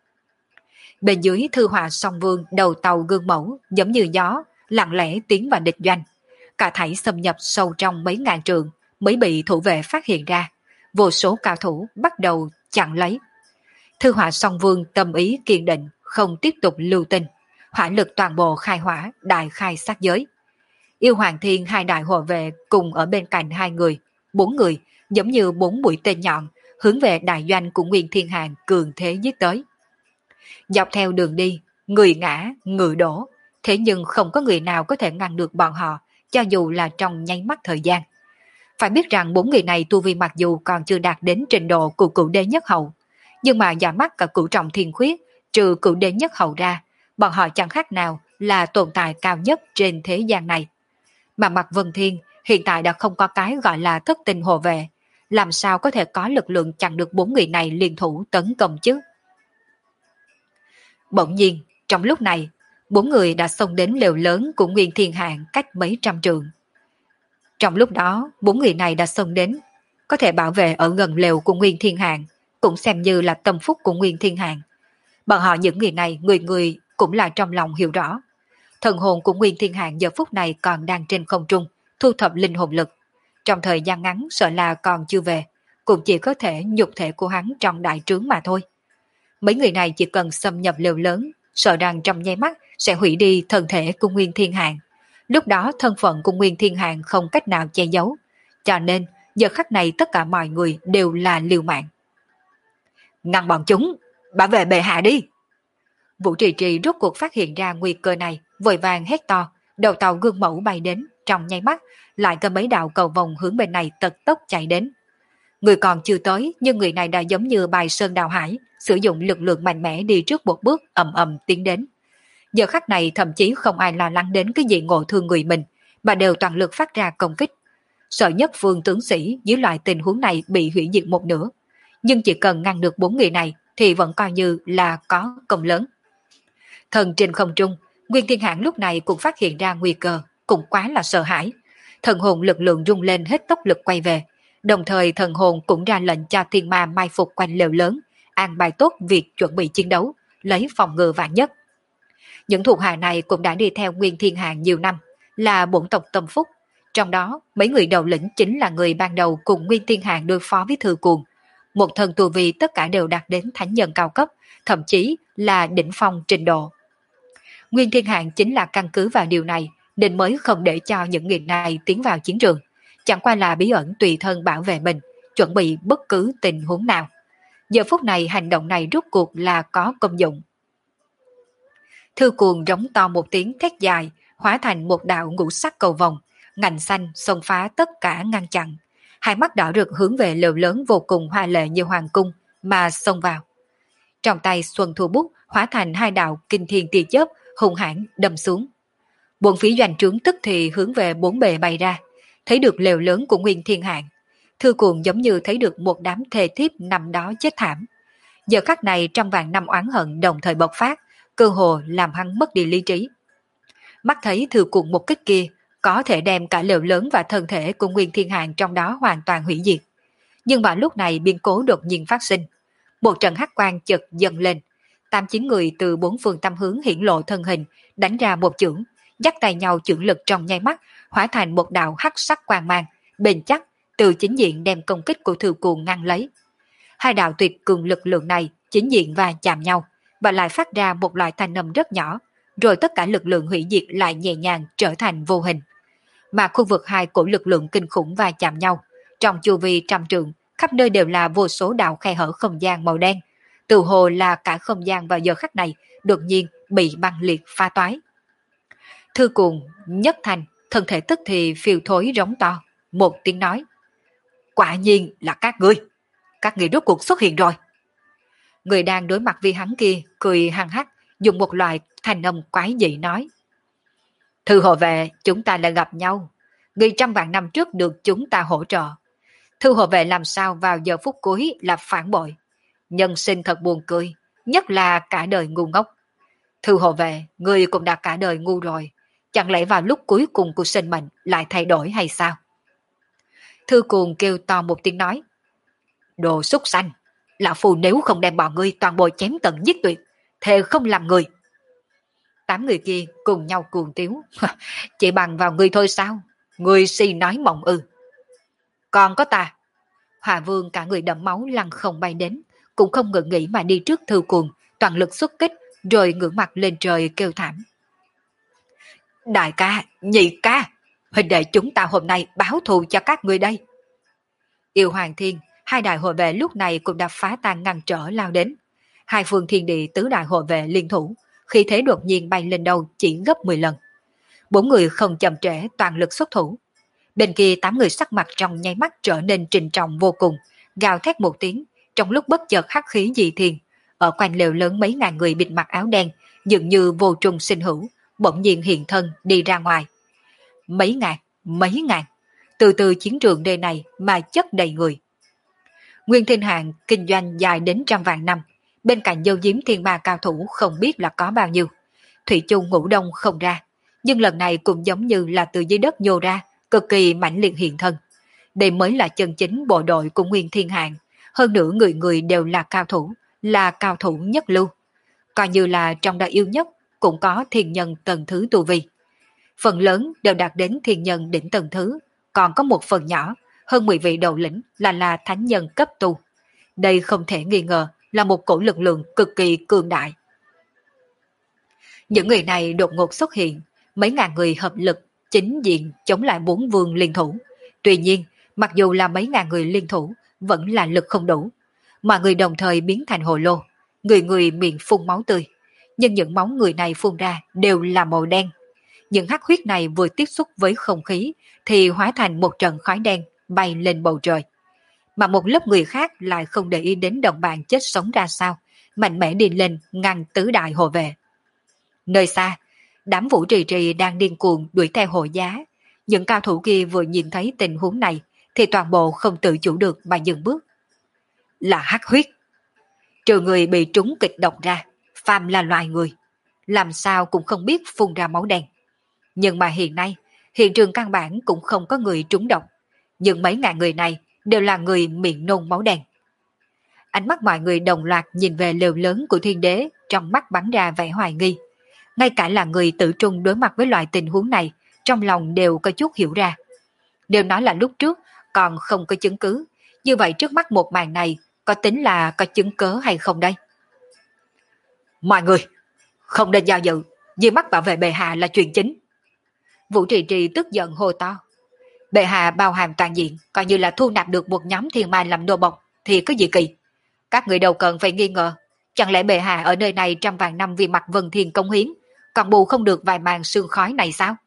Bên dưới Thư Hòa Song Vương đầu tàu gương mẫu giống như gió, lặng lẽ tiến vào địch doanh. Cả thảy xâm nhập sâu trong mấy ngàn trường mới bị thủ vệ phát hiện ra. Vô số cao thủ bắt đầu chặn lấy. Thư Hòa Song Vương tâm ý kiên định, không tiếp tục lưu tình. Hỏa lực toàn bộ khai hỏa, đại khai sát giới. Yêu Hoàng Thiên hai đại hộ vệ cùng ở bên cạnh hai người, bốn người, giống như bốn mũi tên nhọn, hướng về đại doanh của Nguyên Thiên Hàng cường thế giết tới. Dọc theo đường đi, người ngã, người đổ, thế nhưng không có người nào có thể ngăn được bọn họ, cho dù là trong nháy mắt thời gian. Phải biết rằng bốn người này tu vi mặc dù còn chưa đạt đến trình độ của cửu đế nhất hậu, nhưng mà giả mắt cả cửu trọng thiên khuyết, trừ cửu đế nhất hậu ra, bọn họ chẳng khác nào là tồn tại cao nhất trên thế gian này. Mà Mạc Vân Thiên hiện tại đã không có cái gọi là thất tình hộ vệ, làm sao có thể có lực lượng chặn được bốn người này liên thủ tấn công chứ? Bỗng nhiên, trong lúc này, bốn người đã xông đến lều lớn của Nguyên Thiên Hạng cách mấy trăm trượng. Trong lúc đó, bốn người này đã xông đến, có thể bảo vệ ở gần lều của Nguyên Thiên Hạng, cũng xem như là tâm phúc của Nguyên Thiên Hạng. Bọn họ những người này, người người cũng là trong lòng hiểu rõ. Thần hồn của Nguyên Thiên Hạng giờ phút này còn đang trên không trung, thu thập linh hồn lực. Trong thời gian ngắn sợ là còn chưa về, cũng chỉ có thể nhục thể của hắn trong đại trướng mà thôi. Mấy người này chỉ cần xâm nhập lều lớn, sợ rằng trong nháy mắt sẽ hủy đi thân thể của Nguyên Thiên Hạng. Lúc đó thân phận của Nguyên Thiên Hạng không cách nào che giấu. Cho nên, giờ khắc này tất cả mọi người đều là liều mạng. Ngăn bọn chúng, bảo vệ bệ hạ đi. Vũ Trì Trì rốt cuộc phát hiện ra nguy cơ này, vội vàng hét to, đầu tàu gương mẫu bay đến, trong nháy mắt, lại có mấy đạo cầu vòng hướng bên này tật tốc chạy đến. Người còn chưa tới, nhưng người này đã giống như bài sơn đào hải, sử dụng lực lượng mạnh mẽ đi trước một bước ầm ầm tiến đến. Giờ khắc này thậm chí không ai lo lắng đến cái gì ngộ thương người mình, mà đều toàn lực phát ra công kích. Sợ nhất Vương tướng sĩ dưới loại tình huống này bị hủy diệt một nửa, nhưng chỉ cần ngăn được bốn người này thì vẫn coi như là có công lớn. Thần trên không trung, Nguyên Thiên Hạng lúc này cũng phát hiện ra nguy cơ, cũng quá là sợ hãi. Thần hồn lực lượng rung lên hết tốc lực quay về, đồng thời thần hồn cũng ra lệnh cho thiên ma mai phục quanh lều lớn, an bài tốt việc chuẩn bị chiến đấu, lấy phòng ngừa vạn nhất. Những thuộc hạ này cũng đã đi theo Nguyên Thiên Hạng nhiều năm, là bổn tộc tâm phúc. Trong đó, mấy người đầu lĩnh chính là người ban đầu cùng Nguyên Thiên Hạng đối phó với Thư Cuồng. Một thần tu vi tất cả đều đạt đến thánh nhân cao cấp, thậm chí là đỉnh phong trình độ. Nguyên Thiên Hạng chính là căn cứ vào điều này, nên mới không để cho những người này tiến vào chiến trường. Chẳng qua là bí ẩn tùy thân bảo vệ mình, chuẩn bị bất cứ tình huống nào. Giờ phút này hành động này rốt cuộc là có công dụng. Thư Cuồng rống to một tiếng thét dài, hóa thành một đạo ngũ sắc cầu vòng, ngành xanh xông phá tất cả ngăn chặn. Hai mắt đỏ rực hướng về lều lớn vô cùng hoa lệ như hoàng cung mà xông vào. Trong tay Xuân Thu Bút hóa thành hai đạo kinh thiên tia chớp hung hãn đâm xuống. Bốn phía doanh trướng tức thì hướng về bốn bề bay ra, thấy được lều lớn của Nguyên Thiên Hạng. Thư Cuồng giống như thấy được một đám thê thiếp nằm đó chết thảm. Giờ khắc này trong vạn năm oán hận đồng thời bộc phát, cơ hồ làm hắn mất đi lý trí. Mắt thấy Thư Cuồng một kích kia có thể đem cả lều lớn và thân thể của Nguyên Thiên Hạng trong đó hoàn toàn hủy diệt. Nhưng mà lúc này biến cố đột nhiên phát sinh. Một trận hắc quang chợt dâng lên, tám chín người từ bốn phương tám hướng hiển lộ thân hình, đánh ra một chưởng, dắt tay nhau chưởng lực trong nháy mắt, hóa thành một đạo hắc sắc quang mang, bền chắc, từ chính diện đem công kích của Thư Cuồng ngăn lấy. Hai đạo tuyệt cường lực lượng này chính diện và chạm nhau, và lại phát ra một loại thanh âm rất nhỏ, rồi tất cả lực lượng hủy diệt lại nhẹ nhàng trở thành vô hình. Mà khu vực hai cổ lực lượng kinh khủng va chạm nhau, trong chu vi trăm trượng, khắp nơi đều là vô số đạo khe hở không gian màu đen, từ hồ là cả không gian vào giờ khắc này đột nhiên bị băng liệt pha toái. Thư Cuồng nhất thành, thân thể tức thì phiêu thối rống to, một tiếng nói: quả nhiên là các ngươi, các ngươi rốt cuộc xuất hiện rồi. Người đang đối mặt với hắn kia cười hăng hắc, dùng một loại thanh âm quái dị nói: Thư hộ vệ, chúng ta lại gặp nhau. Người trăm vạn năm trước được chúng ta hỗ trợ. Thư hộ vệ làm sao vào giờ phút cuối là phản bội. Nhân sinh thật buồn cười, nhất là cả đời ngu ngốc. Thư hộ vệ, người cũng đã cả đời ngu rồi. Chẳng lẽ vào lúc cuối cùng của sinh mệnh lại thay đổi hay sao? Thư Cuồng kêu to một tiếng nói: đồ súc sanh, lão phù nếu không đem bọn ngươi toàn bộ chém tận giết tuyệt, thề không làm người. Tám người kia cùng nhau cuồng tiếu: chỉ bằng vào ngươi thôi sao? Ngươi si nói mộng ư? Còn có ta. Hòa Vương cả người đẫm máu lăn không bay đến, cũng không ngừng nghĩ mà đi trước Thư Cuồng, toàn lực xuất kích, rồi ngửa mặt lên trời kêu thảm: đại ca, nhị ca, huynh đệ chúng ta hôm nay báo thù cho các ngươi đây. Yêu Hoàng Thiên, hai đại hộ vệ lúc này cũng đã phá tan ngăn trở lao đến. Hai phương thiên địa tứ đại hộ vệ liên thủ, khi thế đột nhiên bay lên đầu chỉ gấp mười lần. Bốn người không chậm trễ toàn lực xuất thủ. Bên kia tám người sắc mặt trong nháy mắt trở nên trịnh trọng vô cùng, gào thét một tiếng, trong lúc bất chợt hắc khí dị thiên, ở quanh lều lớn mấy ngàn người bịt mặt áo đen, dường như vô trùng sinh hữu, bỗng nhiên hiện thân đi ra ngoài. Mấy ngàn, mấy ngàn, từ từ chiến trường nơi này mà chất đầy người. Nguyên Thiên Hạng kinh doanh dài đến trăm vạn năm, bên cạnh dâu diếm thiên ma cao thủ không biết là có bao nhiêu. Thủy chung ngủ đông không ra, nhưng lần này cũng giống như là từ dưới đất nhô ra, cực kỳ mãnh liệt hiện thân. Đây mới là chân chính bộ đội của Nguyên Thiên Hạng, hơn nữa người người đều là cao thủ, là cao thủ nhất lưu. Coi như là trong đại yêu nhất cũng có thiên nhân tầng thứ tu vi. Phần lớn đều đạt đến thiên nhân đỉnh tầng thứ, còn có một phần nhỏ, hơn mười vị đầu lĩnh là là thánh nhân cấp tu. Đây không thể nghi ngờ là một cổ lực lượng cực kỳ cường đại. Những người này đột ngột xuất hiện, mấy ngàn người hợp lực, chính diện chống lại bốn vương liên thủ. Tuy nhiên, mặc dù là mấy ngàn người liên thủ, vẫn là lực không đủ. Mà người đồng thời biến thành hồ lô, người người miệng phun máu tươi. Nhưng những máu người này phun ra đều là màu đen. Những hắc huyết này vừa tiếp xúc với không khí thì hóa thành một trận khói đen bay lên bầu trời. Mà một lớp người khác lại không để ý đến đồng bạn chết sống ra sao, mạnh mẽ đi lên ngăn tứ đại hộ vệ. Nơi xa, đám Vũ Trì Trì đang điên cuồng đuổi theo hộ giá. Những cao thủ kia vừa nhìn thấy tình huống này thì toàn bộ không tự chủ được mà dừng bước. Là hắc huyết. Trừ người bị trúng kịch độc ra, phàm là loài người, làm sao cũng không biết phun ra máu đen. Nhưng mà hiện nay, hiện trường căn bản cũng không có người trúng độc. Nhưng mấy ngàn người này đều là người miệng nôn máu đen. Ánh mắt mọi người đồng loạt nhìn về lều lớn của thiên đế, trong mắt bắn ra vẻ hoài nghi. Ngay cả là người tự trung đối mặt với loại tình huống này, trong lòng đều có chút hiểu ra. Nếu nói là lúc trước còn không có chứng cứ, như vậy trước mắt một màn này có tính là có chứng cớ hay không đây? Mọi người, không nên do dự, dưới mắt bảo vệ bệ hạ là chuyện chính. Vũ Trì Trì tức giận hô to. Bệ hạ bao hàm toàn diện, coi như là thu nạp được một nhóm thiên ma làm nô bộc thì có gì kỳ. Các người đâu cần phải nghi ngờ, chẳng lẽ bệ hạ ở nơi này trăm vạn năm vì mặt Vân Thiên công hiến, còn bù không được vài màn sương khói này sao?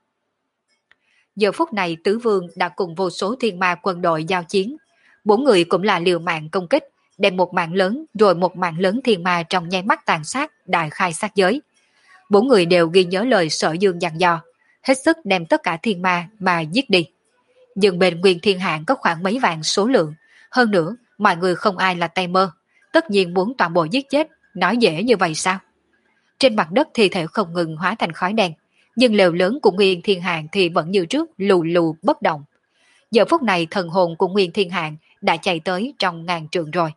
Giờ phút này Tứ Vương đã cùng vô số thiên ma quân đội giao chiến, bốn người cũng là liều mạng công kích, đem một mạng lớn rồi một mạng lớn thiên ma trong nháy mắt tàn sát đại khai sát giới. Bốn người đều ghi nhớ lời Sở Dương dặn dò, hết sức đem tất cả thiên ma mà giết đi. Nhưng bên Nguyên Thiên Hạng có khoảng mấy vạn số lượng, hơn nữa mọi người không ai là tay mơ, tất nhiên muốn toàn bộ giết chết, nói dễ như vậy sao? Trên mặt đất thi thể không ngừng hóa thành khói đen, nhưng lều lớn của Nguyên Thiên Hạng thì vẫn như trước lù lù bất động. Giờ phút này thần hồn của Nguyên Thiên Hạng đã chạy tới trong ngàn trượng rồi.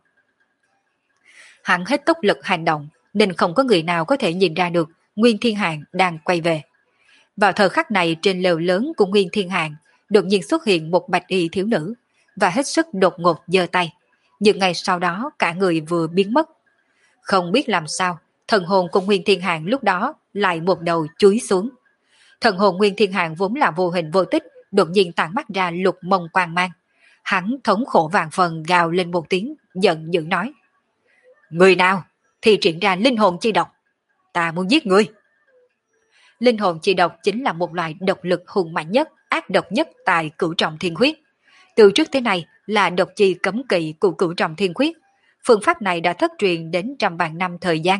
Hắn hết tốc lực hành động, nên không có người nào có thể nhìn ra được Nguyên Thiên Hạng đang quay về. Vào thời khắc này trên lều lớn của Nguyên Thiên Hạng đột nhiên xuất hiện một bạch y thiếu nữ và hết sức đột ngột giơ tay, nhưng ngay sau đó cả người vừa biến mất. Không biết làm sao, thần hồn của Nguyên Thiên Hạng lúc đó lại một đầu chúi xuống. Thần hồn Nguyên Thiên Hạng vốn là vô hình vô tích, đột nhiên tản mắt ra lục mông quang mang. Hắn thống khổ vàng phần gào lên một tiếng, giận dữ nói. Người nào thì triển ra linh hồn chi độc, ta muốn giết ngươi. Linh hồn chi độc chính là một loại độc lực hùng mạnh nhất, ác độc nhất tại Cửu Trọng Thiên Khuyết. Từ trước tới nay là độc chi cấm kỵ của Cửu Trọng Thiên Khuyết. Phương pháp này đã thất truyền đến trăm vạn năm thời gian.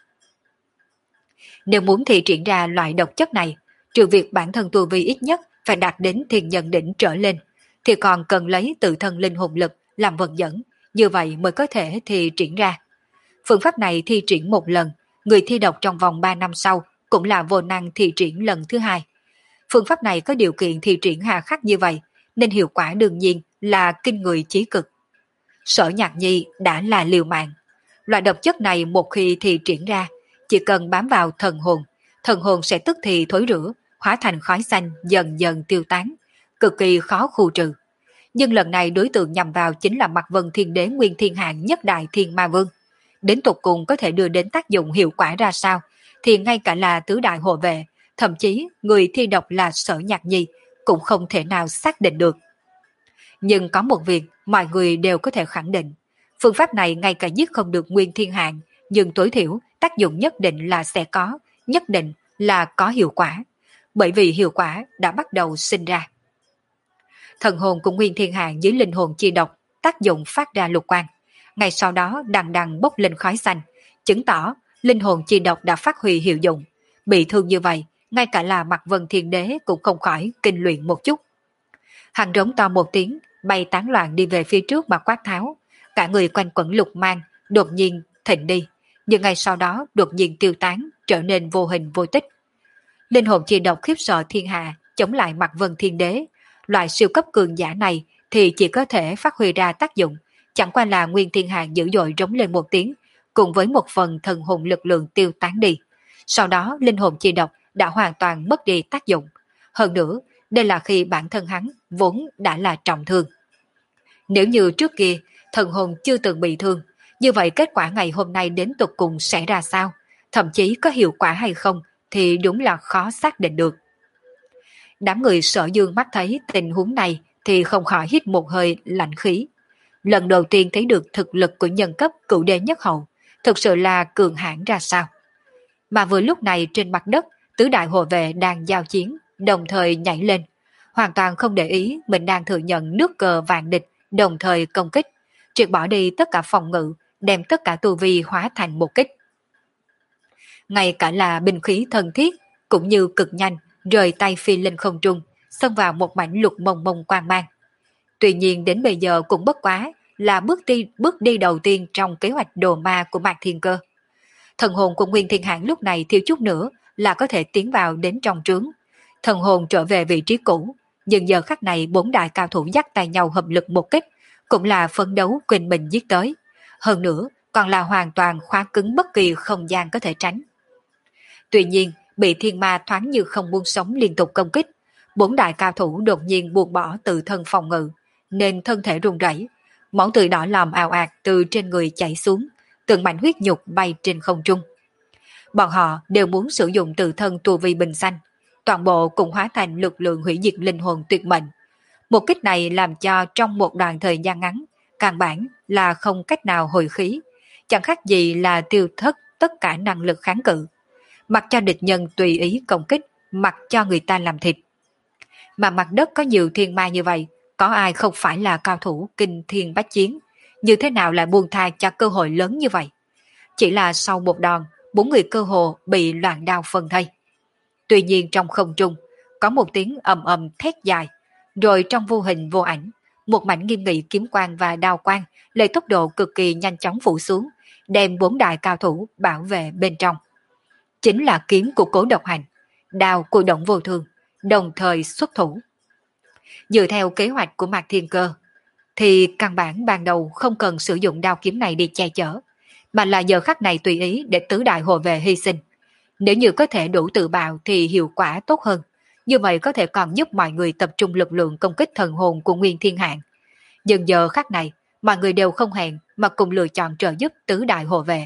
Nếu muốn thi triển ra loại độc chất này, trừ việc bản thân tu vi ít nhất phải đạt đến thiên nhân đỉnh trở lên, thì còn cần lấy tự thân linh hồn lực làm vận dẫn, như vậy mới có thể thi triển ra. Phương pháp này thi triển một lần, người thi độc trong vòng ba năm sau cũng là vô năng thi triển lần thứ hai. Phương pháp này có điều kiện thi triển hà khắc như vậy, nên hiệu quả đương nhiên là kinh người chí cực. Sở Nhạc Nhi đã là liều mạng. Loại độc chất này một khi thi triển ra, chỉ cần bám vào thần hồn, thần hồn sẽ tức thì thối rữa, hóa thành khói xanh dần dần tiêu tán, cực kỳ khó khu trừ. Nhưng lần này đối tượng nhằm vào chính là Mạc Vân Thiên Đế Nguyên Thiên Hạng nhất đại Thiên Ma Vương. Đến tục cùng có thể đưa đến tác dụng hiệu quả ra sao, thì ngay cả là tứ đại hộ vệ, thậm chí người thi độc là Sở Nhạc Nhi cũng không thể nào xác định được. Nhưng có một việc mọi người đều có thể khẳng định, phương pháp này ngay cả giết không được Nguyên Thiên Hạng, nhưng tối thiểu tác dụng nhất định là sẽ có, nhất định là có hiệu quả, bởi vì hiệu quả đã bắt đầu sinh ra. Thần hồn của Nguyên Thiên Hạng dưới linh hồn chi độc tác dụng phát ra lục quang. Ngay sau đó đằng đằng bốc lên khói xanh, chứng tỏ linh hồn chi độc đã phát huy hiệu dụng. Bị thương như vậy, ngay cả là Mạc Vân Thiên Đế cũng không khỏi kinh luyện một chút. Hắn rống to một tiếng, bay tán loạn đi về phía trước mà quát tháo. Cả người quanh quẩn lục mang, đột nhiên thịnh đi, nhưng ngay sau đó đột nhiên tiêu tán, trở nên vô hình vô tích. Linh hồn chi độc khiếp sợ thiên hạ, chống lại Mạc Vân Thiên Đế. Loại siêu cấp cường giả này thì chỉ có thể phát huy ra tác dụng, chẳng qua là Nguyên Thiên Hạng dữ dội rống lên một tiếng, cùng với một phần thần hồn lực lượng tiêu tán đi. Sau đó linh hồn chi độc đã hoàn toàn mất đi tác dụng. Hơn nữa, đây là khi bản thân hắn vốn đã là trọng thương. Nếu như trước kia thần hồn chưa từng bị thương, như vậy kết quả ngày hôm nay đến tột cùng sẽ ra sao? Thậm chí có hiệu quả hay không thì đúng là khó xác định được. Đám người Sở Dương mắt thấy tình huống này thì không khỏi hít một hơi lạnh khí. Lần đầu tiên thấy được thực lực của nhân cấp cửu đế nhất hậu, thực sự là cường hãn ra sao. Mà vừa lúc này trên mặt đất, tứ đại hộ vệ đang giao chiến, đồng thời nhảy lên, hoàn toàn không để ý mình đang thừa nhận nước cờ vạn địch, đồng thời công kích, triệt bỏ đi tất cả phòng ngự, đem tất cả tu vi hóa thành một kích. Ngay cả là binh khí thân thiết, cũng như cực nhanh, rời tay phi lên không trung, xông vào một mảnh lục mông mông quang mang. Tuy nhiên đến bây giờ cũng bất quá là bước đi, bước đi đầu tiên trong kế hoạch đồ ma của Mạc Thiên Cơ. Thần hồn của Nguyên Thiên Hạng lúc này thiếu chút nữa là có thể tiến vào đến trong trướng. Thần hồn trở về vị trí cũ, nhưng giờ khắc này bốn đại cao thủ dắt tay nhau hợp lực một kích, cũng là phấn đấu quên mình giết tới. Hơn nữa, còn là hoàn toàn khóa cứng bất kỳ không gian có thể tránh. Tuy nhiên, bị thiên ma thoáng như không muốn sống liên tục công kích, bốn đại cao thủ đột nhiên buông bỏ tự thân phòng ngự, nên thân thể run rẩy, máu tươi đỏ lòm ào ạt từ trên người chảy xuống, từng mảnh huyết nhục bay trên không trung. Bọn họ đều muốn sử dụng tự thân tu vi bình xanh, toàn bộ cũng hóa thành lực lượng hủy diệt linh hồn tuyệt mệnh. Một kích này làm cho trong một đoạn thời gian ngắn, căn bản là không cách nào hồi khí, chẳng khác gì là tiêu thất tất cả năng lực kháng cự. Mặc cho địch nhân tùy ý công kích, mặc cho người ta làm thịt. Mà mặt đất có nhiều thiên ma như vậy, có ai không phải là cao thủ kinh thiên bách chiến, như thế nào lại buông tha cho cơ hội lớn như vậy? Chỉ là sau một đòn, bốn người cơ hồ bị loạn đao phân thây. Tuy nhiên trong không trung, có một tiếng ầm ầm thét dài, rồi trong vô hình vô ảnh, một mảnh nghiêm nghị kiếm quang và đao quang lấy tốc độ cực kỳ nhanh chóng phủ xuống, đem bốn đại cao thủ bảo vệ bên trong. Chính là kiếm của Cố Độc Hành, đao của Động Vô Thương, đồng thời xuất thủ. Dựa theo kế hoạch của Mạc Thiên Cơ, thì căn bản ban đầu không cần sử dụng đao kiếm này đi che chở, mà là giờ khắc này tùy ý để tứ đại hộ vệ hy sinh. Nếu như có thể đủ tự bạo thì hiệu quả tốt hơn, như vậy có thể còn giúp mọi người tập trung lực lượng công kích thần hồn của Nguyên Thiên Hạng. Nhưng giờ khắc này, mọi người đều không hẹn mà cùng lựa chọn trợ giúp tứ đại hộ vệ.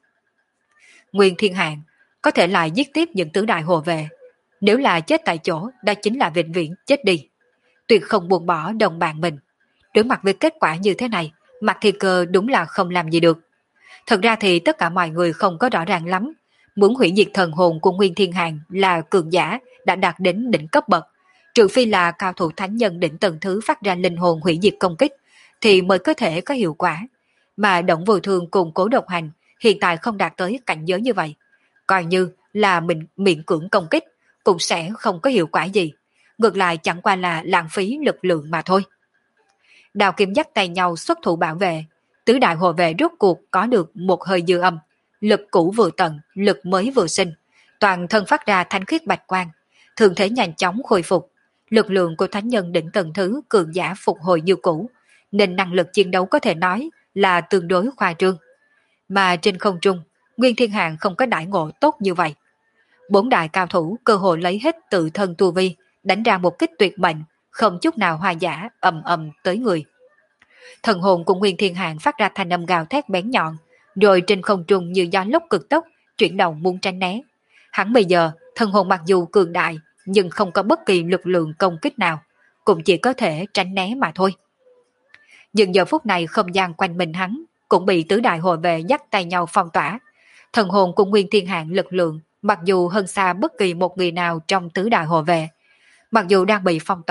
Nguyên Thiên Hạng có thể lại giết tiếp những tứ đại hộ vệ, nếu là chết tại chỗ, đó chính là vĩnh viễn chết đi. Tuyệt không buông bỏ đồng bạn mình. Đối mặt với kết quả như thế này, Mạc Thiên Cơ đúng là không làm gì được. Thật ra thì tất cả mọi người không có rõ ràng lắm. Muốn hủy diệt thần hồn của Nguyên Thiên Hạng là cường giả đã đạt đến đỉnh cấp bậc. Trừ phi là cao thủ thánh nhân đỉnh tầng thứ phát ra linh hồn hủy diệt công kích, thì mới có thể có hiệu quả. Mà Động Vô Thương cùng Cố Độc Hành hiện tại không đạt tới cảnh giới như vậy. Coi như là mình miễn cưỡng công kích, cũng sẽ không có hiệu quả gì. Ngược lại chẳng qua là lãng phí lực lượng mà thôi. Đào kiếm dắt tay nhau xuất thủ bảo vệ, tứ đại hộ vệ rốt cuộc có được một hơi dư âm, lực cũ vừa tận, lực mới vừa sinh, toàn thân phát ra thanh khiết bạch quang, thường thể nhanh chóng khôi phục. Lực lượng của thánh nhân đỉnh tầng thứ cường giả phục hồi như cũ, nên năng lực chiến đấu có thể nói là tương đối khoa trương. Mà trên không trung, Nguyên Thiên Hạng không có đãi ngộ tốt như vậy. Bốn đại cao thủ cơ hội lấy hết tự thân tu vi, đánh ra một kích tuyệt mệnh, không chút nào hòa giả, ầm ầm tới người. Thần hồn của Nguyên Thiên Hạng phát ra thanh âm gào thét bén nhọn, rồi trên không trung như gió lốc cực tốc, chuyển động muốn tránh né. Hắn bây giờ, thần hồn mặc dù cường đại, nhưng không có bất kỳ lực lượng công kích nào, cũng chỉ có thể tránh né mà thôi. Nhưng giờ phút này không gian quanh mình hắn cũng bị tứ đại hộ vệ dắt tay nhau phong tỏa. Thần hồn của Nguyên Thiên Hạng lực lượng mặc dù hơn xa bất kỳ một người nào trong tứ đại hộ vệ, mặc dù đang bị phong tỏa,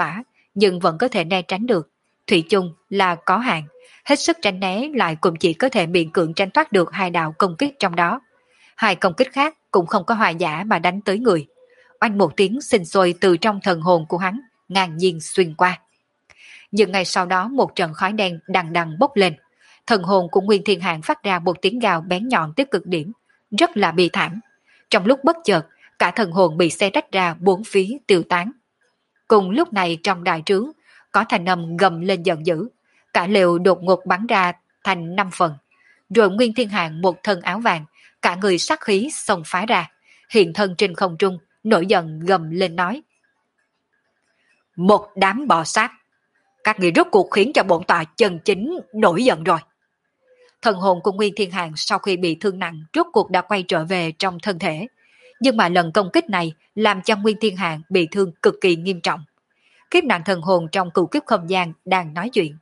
nhưng vẫn có thể né tránh được. Thủy chung là có hạn, hết sức tránh né lại cũng chỉ có thể miễn cưỡng tránh thoát được hai đạo công kích trong đó. Hai công kích khác cũng không có hòa giả mà đánh tới người. Oanh một tiếng sinh sôi từ trong thần hồn của hắn, ngang nhiên xuyên qua. Nhưng ngay sau đó một trận khói đen đằng đằng bốc lên. Thần hồn của Nguyên Thiên Hạng phát ra một tiếng gào bén nhọn tới cực điểm, rất là bi thảm. Trong lúc bất chợt, cả thần hồn bị xé rách ra bốn phía tiêu tán. Cùng lúc này trong đại trướng, có thanh âm gầm lên giận dữ. Cả lều đột ngột bắn ra thành năm phần. Rồi Nguyên Thiên Hạng một thân áo vàng, cả người sát khí xông phá ra, hiện thân trên không trung, nổi giận gầm lên nói. Một đám bò sát, các người rốt cuộc khiến cho bổn tọa chân chính nổi giận rồi. Thần hồn của Nguyên Thiên Hạng sau khi bị thương nặng rốt cuộc đã quay trở về trong thân thể. Nhưng mà lần công kích này làm cho Nguyên Thiên Hạng bị thương cực kỳ nghiêm trọng. Kiếp nạn thần hồn trong cửu kiếp không gian đang nói chuyện.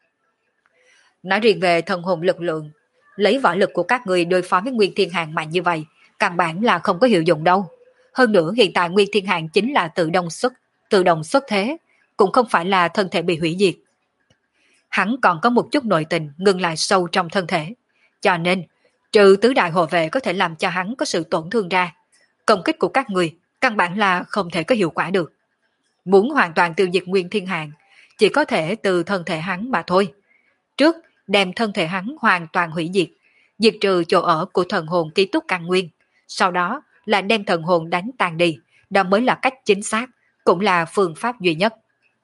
Nói riêng về thần hồn lực lượng, lấy võ lực của các người đối phó với Nguyên Thiên Hạng mạnh như vậy, căn bản là không có hiệu dụng đâu. Hơn nữa hiện tại Nguyên Thiên Hạng chính là tự động xuất, tự động xuất thế, cũng không phải là thân thể bị hủy diệt. Hắn còn có một chút nội tình ngừng lại sâu trong thân thể, cho nên trừ tứ đại hộ vệ có thể làm cho hắn có sự tổn thương ra, công kích của các người căn bản là không thể có hiệu quả được. Muốn hoàn toàn tiêu diệt Nguyên Thiên Hạng, chỉ có thể từ thân thể hắn mà thôi. Trước đem thân thể hắn hoàn toàn hủy diệt, diệt trừ chỗ ở của thần hồn ký túc căn nguyên, sau đó là đem thần hồn đánh tan đi, đó mới là cách chính xác, cũng là phương pháp duy nhất.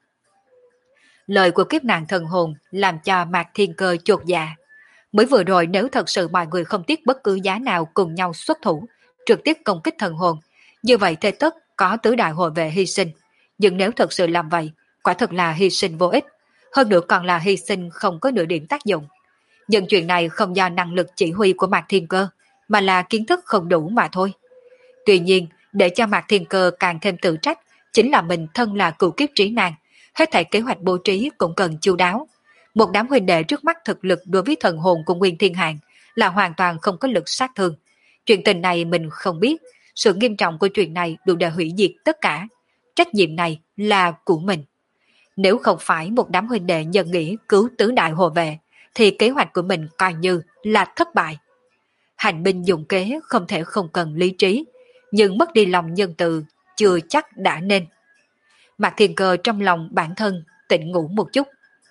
Lời của kiếp nạn thần hồn làm cho Mạc Thiên Cơ chột dạ. Mới vừa rồi nếu thật sự mọi người không tiếc bất cứ giá nào cùng nhau xuất thủ, trực tiếp công kích thần hồn, như vậy thế tất có tứ đại hộ vệ hy sinh. Nhưng nếu thật sự làm vậy, quả thật là hy sinh vô ích, hơn nữa còn là hy sinh không có nửa điểm tác dụng. Nhưng chuyện này không do năng lực chỉ huy của Mạc Thiên Cơ, mà là kiến thức không đủ mà thôi. Tuy nhiên, để cho Mạc Thiên Cơ càng thêm tự trách, chính là mình thân là cửu kiếp trí năng, hết thảy kế hoạch bố trí cũng cần chu đáo. Một đám huynh đệ trước mắt thực lực đối với thần hồn của Nguyên Thiên Hạng là hoàn toàn không có lực sát thương. Chuyện tình này mình không biết, sự nghiêm trọng của chuyện này đủ để hủy diệt tất cả. Trách nhiệm này là của mình. Nếu không phải một đám huynh đệ nhân nghĩa cứu tứ đại hộ vệ, thì kế hoạch của mình coi như là thất bại. Hành binh dụng kế không thể không cần lý trí, nhưng mất đi lòng nhân từ chưa chắc đã nên. Mạc Thiên Cơ trong lòng bản thân tỉnh ngủ một chút.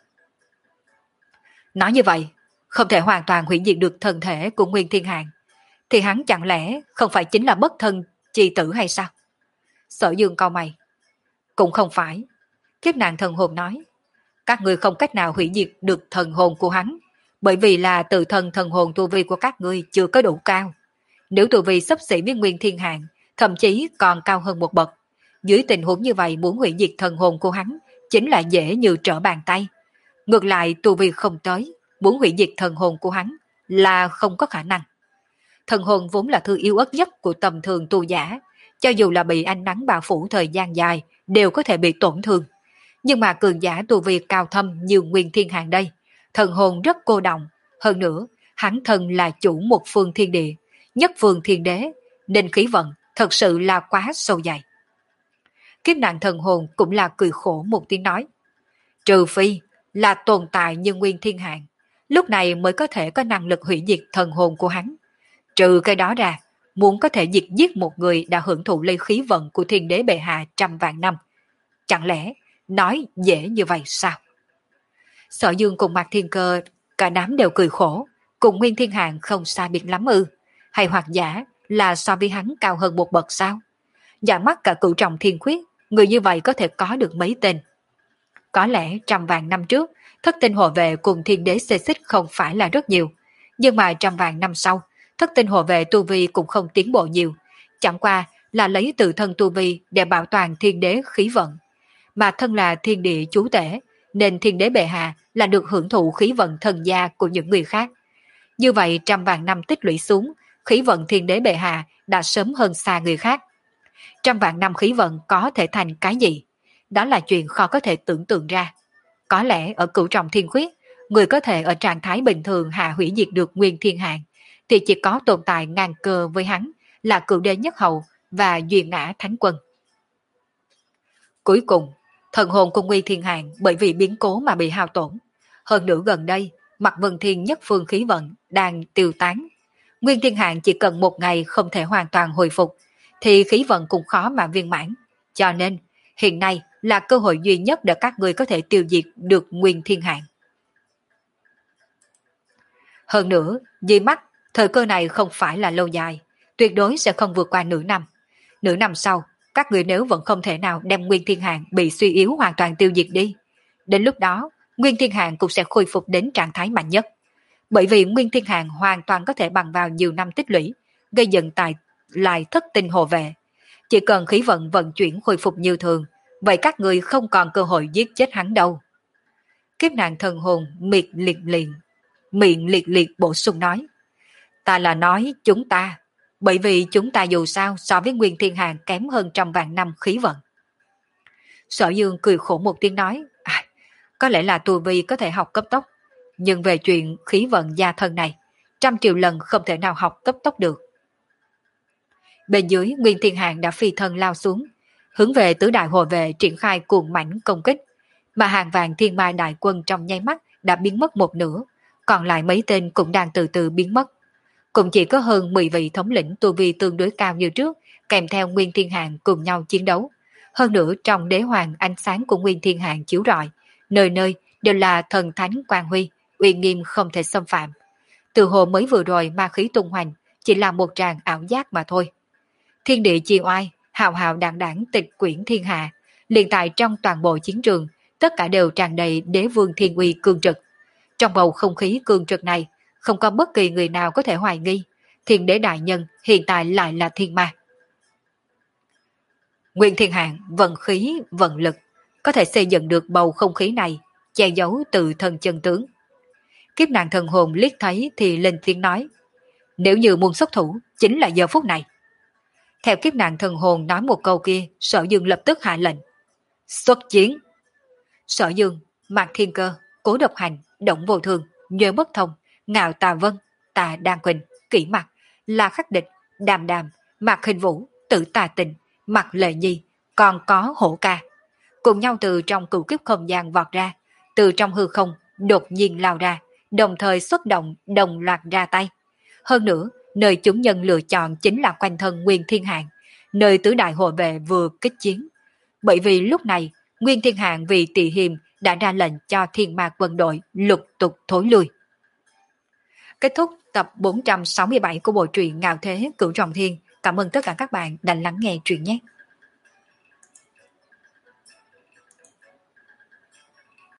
Nói như vậy, không thể hoàn toàn hủy diệt được thân thể của Nguyên Thiên Hạng, thì hắn chẳng lẽ không phải chính là bất thân chi tử hay sao? Sở Dương cau mày. Cũng không phải. Kiếp nạn thần hồn nói, các người không cách nào hủy diệt được thần hồn của hắn, bởi vì là tự thân thần hồn tu vi của các ngươi chưa có đủ cao. Nếu tu vi xấp xỉ với Nguyên Thiên Hạng, thậm chí còn cao hơn một bậc, dưới tình huống như vậy muốn hủy diệt thần hồn của hắn chính là dễ như trở bàn tay. Ngược lại tu vi không tới, muốn hủy diệt thần hồn của hắn là không có khả năng. Thần hồn vốn là thứ yếu ớt nhất của tầm thường tu giả, cho dù là bị ánh nắng bao phủ thời gian dài đều có thể bị tổn thương. Nhưng mà cường giả tu vi cao thâm như Nguyên Thiên Hạng đây, thần hồn rất cô đọng, hơn nữa hắn thân là chủ một phương thiên địa, nhất phương thiên đế, nên khí vận thật sự là quá sâu dày. Kiếp nạn thần hồn cũng là cười khổ một tiếng nói, trừ phi là tồn tại như Nguyên Thiên Hạng, lúc này mới có thể có năng lực hủy diệt thần hồn của hắn. Trừ cái đó ra, muốn có thể diệt giết một người đã hưởng thụ lấy khí vận của thiên đế bệ hạ trăm vạn năm, chẳng lẽ nói dễ như vậy sao? Sở Dương cùng Mạc Thiên Cơ cả đám đều cười khổ, cùng Nguyên Thiên Hạng không xa biệt lắm ư? Hay hoặc giả là so với hắn cao hơn một bậc sao? Giả mắt cả cửu trọng thiên khuyết, người như vậy có thể có được mấy tên? Có lẽ trăm vạn năm trước, thất tinh hộ vệ cùng thiên đế xê xích không phải là rất nhiều, nhưng mà trăm vạn năm sau, thất tinh hộ vệ tu vi cũng không tiến bộ nhiều, chẳng qua là lấy tự thân tu vi để bảo toàn thiên đế khí vận. Mà thân là thiên địa chú tể, nên thiên đế bệ hạ là được hưởng thụ khí vận thần gia của những người khác. Như vậy trăm vạn năm tích lũy xuống, khí vận thiên đế bệ hạ đã sớm hơn xa người khác. Trăm vạn năm khí vận có thể thành cái gì? Đó là chuyện khó có thể tưởng tượng ra. Có lẽ ở cửu trọng thiên khuyết, người có thể ở trạng thái bình thường hạ hủy diệt được Nguyên Thiên Hạng, thì chỉ có tồn tại ngang cơ với hắn là cửu đế nhất hậu và duyên ngã thánh quân. Cuối cùng, Thần hồn của Nguyên Thiên Hàng bởi vì biến cố mà bị hao tổn. Hơn nữa gần đây, mặt Vân Thiên nhất phương khí vận đang tiêu tán. Nguyên Thiên Hàng chỉ cần một ngày không thể hoàn toàn hồi phục, thì khí vận cũng khó mà viên mãn. Cho nên, hiện nay là cơ hội duy nhất để các người có thể tiêu diệt được Nguyên Thiên Hàng. Hơn nữa, dưới mắt, thời cơ này không phải là lâu dài, tuyệt đối sẽ không vượt qua nửa năm. Nửa năm sau, các người nếu vẫn không thể nào đem Nguyên Thiên Hàng bị suy yếu hoàn toàn tiêu diệt đi, đến lúc đó, Nguyên Thiên Hàng cũng sẽ khôi phục đến trạng thái mạnh nhất. Bởi vì Nguyên Thiên Hàng hoàn toàn có thể bằng vào nhiều năm tích lũy, gây dựng tài lại thất tinh hộ vệ. Chỉ cần khí vận vận chuyển khôi phục như thường, vậy các người không còn cơ hội giết chết hắn đâu. Kiếp nạn thần hồn miệt liệt liền, miệng liệt liệt bổ sung nói. Ta là nói chúng ta, bởi vì chúng ta dù sao so với Nguyên Thiên Hàng kém hơn trăm vạn năm khí vận. Sở Dương cười khổ một tiếng nói, à, có lẽ là tu vi có thể học cấp tốc, nhưng về chuyện khí vận gia thân này, trăm triệu lần không thể nào học cấp tốc được. Bên dưới, Nguyên Thiên Hàng đã phi thân lao xuống, hướng về tứ đại hộ vệ triển khai cuồng mãnh công kích, mà hàng vạn thiên mai đại quân trong nháy mắt đã biến mất một nửa, còn lại mấy tên cũng đang từ từ biến mất. Cũng chỉ có hơn mười vị thống lĩnh tu vi tương đối cao như trước, kèm theo Nguyên Thiên Hàng cùng nhau chiến đấu. Hơn nữa trong đế hoàng ánh sáng của Nguyên Thiên Hàng chiếu rọi, nơi nơi đều là thần thánh quang huy, uy nghiêm không thể xâm phạm. Từ hồ mới vừa rồi ma khí tung hoành, chỉ là một tràng ảo giác mà thôi. Thiên địa chi oai, hào hào đảng đảng tịch quyển thiên hạ, liền tại trong toàn bộ chiến trường, tất cả đều tràn đầy đế vương thiên uy cương trực. Trong bầu không khí cương trực này, không có bất kỳ người nào có thể hoài nghi, thiên đế đại nhân hiện tại lại là thiên ma. Nguyên Thiên Hàng vận khí, vận lực, có thể xây dựng được bầu không khí này, che giấu từ thân chân tướng. Kiếp nạn thần hồn liếc thấy thì lên tiếng nói, nếu như muốn xuất thủ, chính là giờ phút này. Theo kiếp nạn thần hồn nói một câu kia, Sở Dương lập tức hạ lệnh. Xuất chiến! Sở Dương, Mạc Thiên Cơ, Cố Độc Hành, Động Vô Thường, Nhớ Bất Thông, Ngạo Tà Vân, Tà Đan Quỳnh, Kỷ Mặc, La Khắc Địch, Đàm Đàm, Mạc Hình Vũ, Tử Tà Tình, Mạc Lệ Nhi, còn có Hổ Ca. Cùng nhau từ trong cửu kiếp không gian vọt ra, từ trong hư không đột nhiên lao ra, đồng thời xuất động đồng loạt ra tay. Hơn nữa, nơi chúng nhân lựa chọn chính là quanh thân Nguyên Thiên Hàng, nơi tứ đại hộ vệ vừa kích chiến. Bởi vì lúc này, Nguyên Thiên Hàng vì tỳ hiềm đã ra lệnh cho thiên mạc quân đội lục tục thối lui. Kết thúc tập bốn trăm sáu mươi bảy của bộ truyện Ngạo Thế Cửu Trọng Thiên. Cảm ơn tất cả các bạn đã lắng nghe truyện nhé.